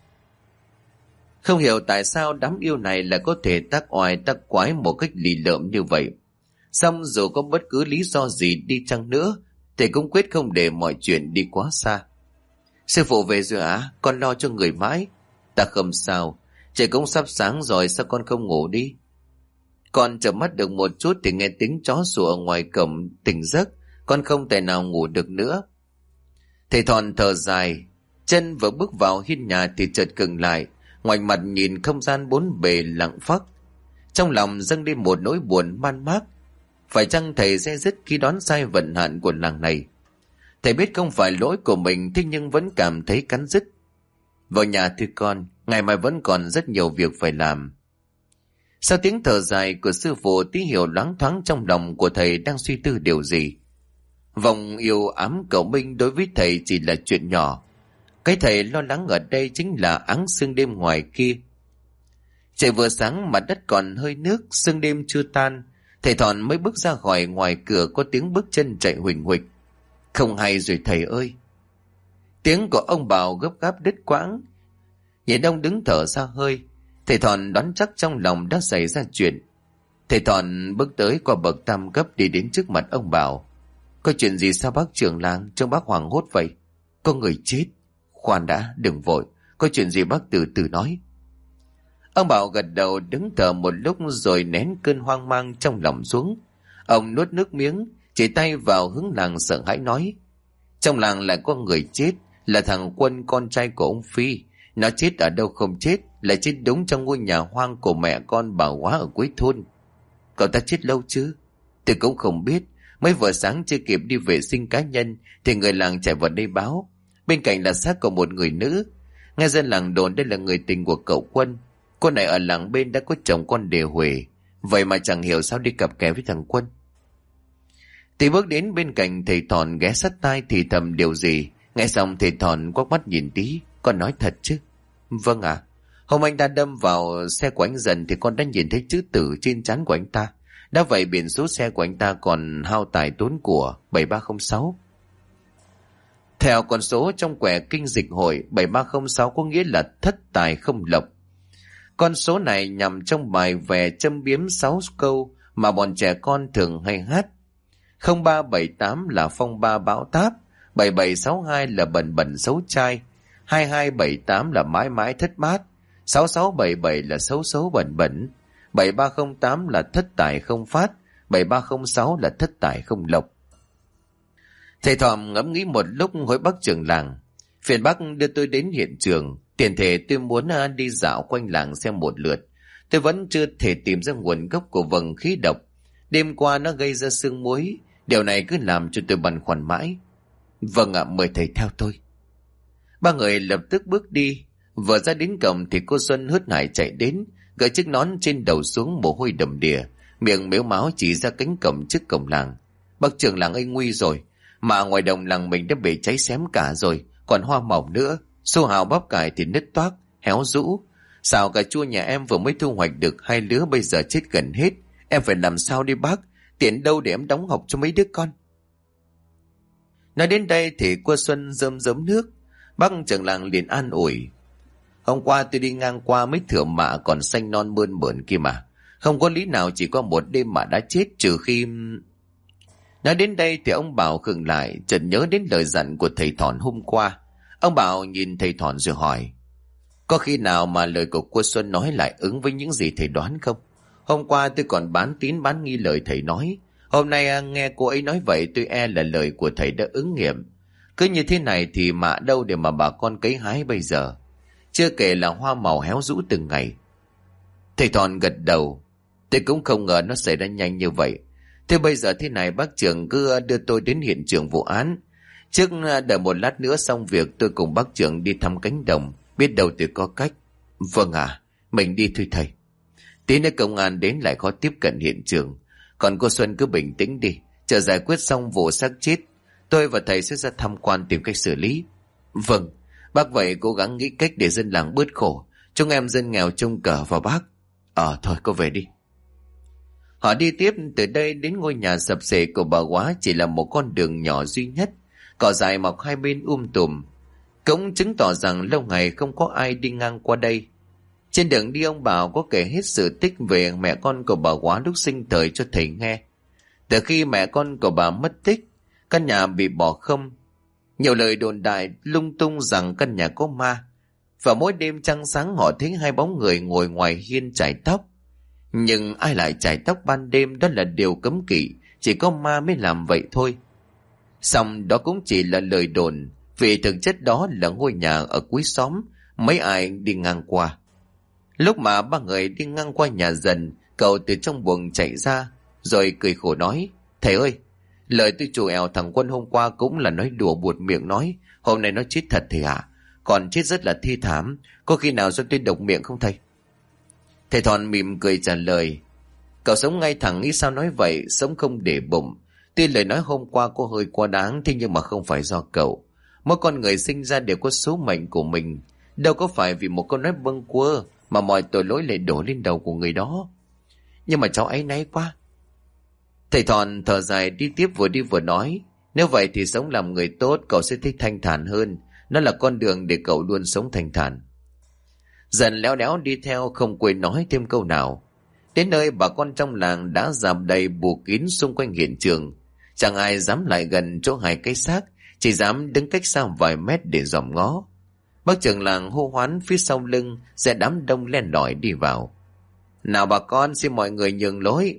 Không hiểu tại sao đám yêu này lại có thể tác oai tác quái một cách lì lợm như vậy. Xong dù có bất cứ lý do gì đi chăng nữa, thì cũng quyết không để mọi chuyện đi quá xa. Sư phụ về rồi à? Con lo cho người mãi. Ta không sao, trời cũng sắp sáng rồi, sao con không ngủ đi? Con chợp mắt được một chút thì nghe tiếng chó sủa ở ngoài cổng, tỉnh giấc, con không thể nào ngủ được nữa. Thầy Thọn thở dài, chân vừa bước vào hiên nhà thì chợt ngừng lại, ngoảnh mặt nhìn không gian bốn bề lặng phắc. Trong lòng dâng lên một nỗi buồn man mác. Phải chăng thầy sẽ dứt khi đón sai vận hạn của làng này? Thầy biết không phải lỗi của mình, thế nhưng vẫn cảm thấy cắn rứt. Vào nhà thưa con, ngày mai vẫn còn rất nhiều việc phải làm. Sau tiếng thở dài của sư phụ, tí hiểu loáng thoáng trong lòng của thầy đang suy tư điều gì. Vòng yêu ám cậu Minh đối với thầy chỉ là chuyện nhỏ. Cái thầy lo lắng ở đây chính là áng sương đêm ngoài kia. Trời vừa sáng mà đất còn hơi nước, sương đêm chưa tan. Thầy Thọn mới bước ra khỏi ngoài cửa, có tiếng bước chân chạy huỳnh huỳnh. Không hay rồi thầy ơi! Tiếng của ông Bảo gấp gáp đứt quãng. Nhìn ông đứng thở ra hơi, thầy Thọn đoán chắc trong lòng đã xảy ra chuyện. Thầy Thọn bước tới qua bậc tam cấp đi đến trước mặt ông Bảo. Có chuyện gì sao bác trưởng làng trông bác hoảng hốt vậy? Có người chết. Khoan đã, đừng vội, có chuyện gì bác từ từ nói. Ông Bảo gật đầu đứng thở một lúc rồi nén cơn hoang mang trong lòng xuống. Ông nuốt nước miếng, chỉ tay vào hướng làng sợ hãi nói. Trong làng lại có người chết, là thằng Quân, con trai của ông Phi. Nó chết ở đâu không chết, lại chết đúng trong ngôi nhà hoang của mẹ con bà Hóa ở cuối thôn. Cậu ta chết lâu chứ? Tôi cũng không biết, Mới vừa sáng chưa kịp đi vệ sinh cá nhân thì người làng chạy vào đây báo. Bên cạnh là xác của một người nữ. Nghe dân làng đồn đây là người tình của cậu Quân. Cô này ở làng bên đã có chồng con đề huề, vậy mà chẳng hiểu sao đi cặp kè với thằng Quân. Thì bước đến bên cạnh thầy Thòn ghé sát tai thì thầm điều gì. Nghe xong thầy Thòn quắc mắt nhìn tí. Con nói thật chứ? Vâng ạ. Hôm anh ta đâm vào xe của anh Dần thì con đã nhìn thấy chữ tử trên trán của anh ta. Đã vậy biển số xe của anh ta còn hao tài tốn của 7306. Theo con số trong quẻ kinh dịch hội, 7306 có nghĩa là thất tài không lộc. Con số này nhằm trong bài về châm biếm 6 câu mà bọn trẻ con thường hay hát. 0378 là phong ba bão táp, 7762 là bần bần xấu trai, 2278 là mãi mãi thất bát, 6677 là xấu xấu bẩn bẩn, 7308 là thất tài không phát, 7306 là thất tài không lộc. Thầy Thòm ngẫm nghĩ một lúc hỏi bác trưởng làng. Phiền bác đưa tôi đến hiện trường. Tiền thể tôi muốn đi dạo quanh làng xem một lượt. Tôi vẫn chưa thể tìm ra nguồn gốc của vầng khí độc. Đêm qua nó gây ra sương muối. Điều này cứ làm cho tôi băn khoăn mãi. Vâng ạ, mời thầy theo tôi. Ba người lập tức bước đi. Vừa ra đến cổng thì cô Xuân hớt hải chạy đến, gỡ chiếc nón trên đầu xuống, mồ hôi đầm đìa, miệng mếu máo chỉ ra cánh cổng trước cổng làng. Bác trưởng làng ơi, nguy rồi. Mà ngoài đồng làng mình đã bị cháy xém cả rồi, còn hoa màu nữa. Xô hào bắp cải thì nứt toác, héo rũ. Xào cà chua nhà em vừa mới thu hoạch được 2 lứa bây giờ chết gần hết. Em phải làm sao đi bác? Tiền đâu để em đóng học cho mấy đứa con? Nói đến đây thì cô Xuân rơm rớm nước. Bác trưởng làng liền an ủi. Hôm qua tôi đi ngang qua mấy thửa mạ còn xanh non mơn mởn kia mà. Không có lý nào chỉ có một đêm mà đã chết, trừ khi... Nói đến đây thì ông Bảo khựng lại, chợt nhớ đến lời dặn của thầy Thòn hôm qua. Ông Bảo nhìn thầy Thòn rồi hỏi. Có khi nào mà lời của cô Xuân nói lại ứng với những gì thầy đoán không? Hôm qua tôi còn bán tín bán nghi lời thầy nói. Hôm nay nghe cô ấy nói vậy tôi e là lời của thầy đã ứng nghiệm. Cứ như thế này thì mạ đâu để mà bà con cấy hái bây giờ. Chưa kể là hoa màu héo rũ từng ngày. Thầy Thòn gật đầu. Tôi cũng không ngờ nó xảy ra nhanh như vậy. Thế bây giờ thế này, bác trưởng cứ đưa tôi đến hiện trường vụ án. Trước đợi một lát nữa xong việc tôi cùng bác trưởng đi thăm cánh đồng. Biết đâu tôi có cách. Vâng ạ, mình đi thôi thầy. Tí nữa công an đến lại khó tiếp cận hiện trường. Còn cô Xuân cứ bình tĩnh đi. Chờ giải quyết xong vụ xác chết, tôi và thầy sẽ ra tham quan tìm cách xử lý. Vâng, bác vậy cố gắng nghĩ cách để dân làng bớt khổ. Chúng em dân nghèo trông cờ vào bác. Thôi cô về đi. Họ đi tiếp từ đây đến ngôi nhà sập xệ của bà Quá chỉ là một con đường nhỏ duy nhất. Cỏ dài mọc hai bên tùm. Cũng chứng tỏ rằng lâu ngày không có ai đi ngang qua đây. Trên đường đi ông Bảo có kể hết sự tích về mẹ con của bà Quá lúc sinh thời cho thầy nghe. Từ khi mẹ con của bà mất tích, căn nhà bị bỏ không. Nhiều lời đồn đại lung tung rằng căn nhà có ma. Và mỗi đêm trăng sáng họ thấy hai bóng người ngồi ngoài hiên chải tóc. Nhưng ai lại chải tóc ban đêm, đó là điều cấm kỵ, chỉ có ma mới làm vậy thôi. Xong đó cũng chỉ là lời đồn, vì thực chất đó là ngôi nhà ở cuối xóm, mấy ai đi ngang qua. Lúc mà ba người đi ngang qua nhà Dần, cậu từ trong buồng chạy ra, rồi cười khổ nói, thầy ơi, lời tôi trù ẻo thằng Quân hôm qua cũng là nói đùa buột miệng nói, hôm nay nó chết thật thầy ạ, còn chết rất là thi thảm, có khi nào do tôi độc miệng không thầy? Thầy Thòn mỉm cười trả lời, cậu sống ngay thẳng nghĩ sao nói vậy, sống không để bụng. Tuy lời nói hôm qua có hơi quá đáng, thế nhưng mà không phải do cậu. Mỗi con người sinh ra đều có số mệnh của mình, đâu có phải vì một câu nói bâng quơ mà mọi tội lỗi lại đổ lên đầu của người đó. Nhưng mà cháu áy náy quá. Thầy Thòn thở dài đi vừa nói, nếu vậy thì sống làm người tốt cậu sẽ thấy thanh thản hơn, nó là con đường để cậu luôn sống thanh thản. Dần léo đéo đi theo không quên nói thêm câu nào. Đến nơi bà con trong làng đã dạp đầy bù kín xung quanh hiện trường. Chẳng ai dám lại gần chỗ hai cái xác, chỉ dám đứng cách xa vài mét để dòm ngó. Bác trưởng làng hô hoán phía sau lưng, sẽ đám đông len lỏi đi vào. Nào bà con, xin mọi người nhường lối.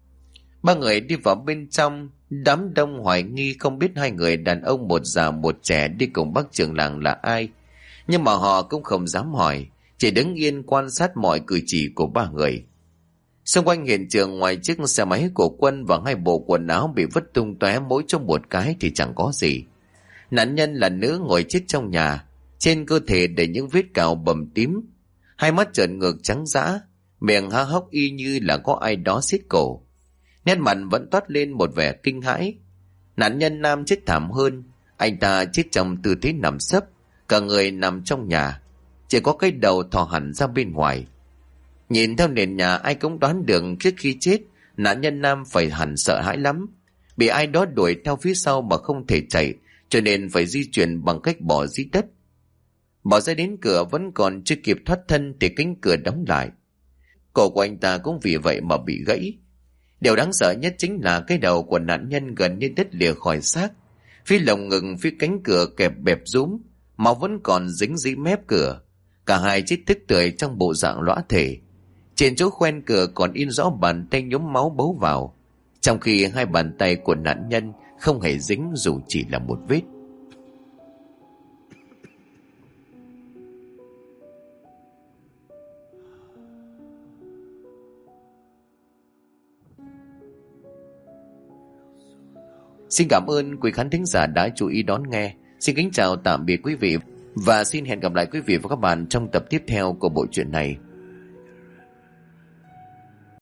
Ba người đi vào bên trong, đám đông hoài nghi không biết hai người đàn ông một già một trẻ đi cùng bác trưởng làng là ai. Nhưng mà họ cũng không dám hỏi, chỉ đứng yên quan sát mọi cử chỉ của ba người. Xung quanh hiện trường ngoài chiếc xe máy của Quân và 2 bộ quần áo bị vứt tung tóe mỗi trong một cái thì chẳng có gì. Nạn nhân là nữ ngồi chết trong nhà, trên cơ thể để những vết cào bầm tím, hai mắt trợn ngược trắng dã, miệng há hốc y như là có ai đó siết cổ. Nét mặt vẫn toát lên một vẻ kinh hãi. Nạn nhân nam chết thảm hơn, anh ta chết trong tư thế nằm sấp, cả người nằm trong nhà, chỉ có cái đầu thò hẳn ra bên ngoài. Nhìn theo nền nhà ai cũng đoán được trước khi chết, nạn nhân nam phải hẳn sợ hãi lắm, bị ai đó đuổi theo phía sau mà không thể chạy, cho nên phải di chuyển bằng cách bỏ dưới đất. Bỏ ra đến cửa vẫn còn chưa kịp thoát thân thì cánh cửa đóng lại. Cổ của anh ta cũng vì vậy mà bị gãy. Điều đáng sợ nhất chính là cái đầu của nạn nhân gần như đứt lìa khỏi xác. Phía lồng ngực, phía cánh cửa kẹp bẹp rúm, máu vẫn còn dính dưới mép cửa. Cả hai chết thức tưởi trong bộ dạng lõa thể. Trên chỗ khoen cửa còn in rõ bàn tay nhúm máu bấu vào, trong khi 2 bàn tay của nạn nhân không hề dính dù chỉ là một vết. Xin cảm ơn quý khán thính giả đã chú ý đón nghe. Xin kính chào tạm biệt quý vị và xin hẹn gặp lại quý vị và các bạn trong tập tiếp theo của bộ truyện này.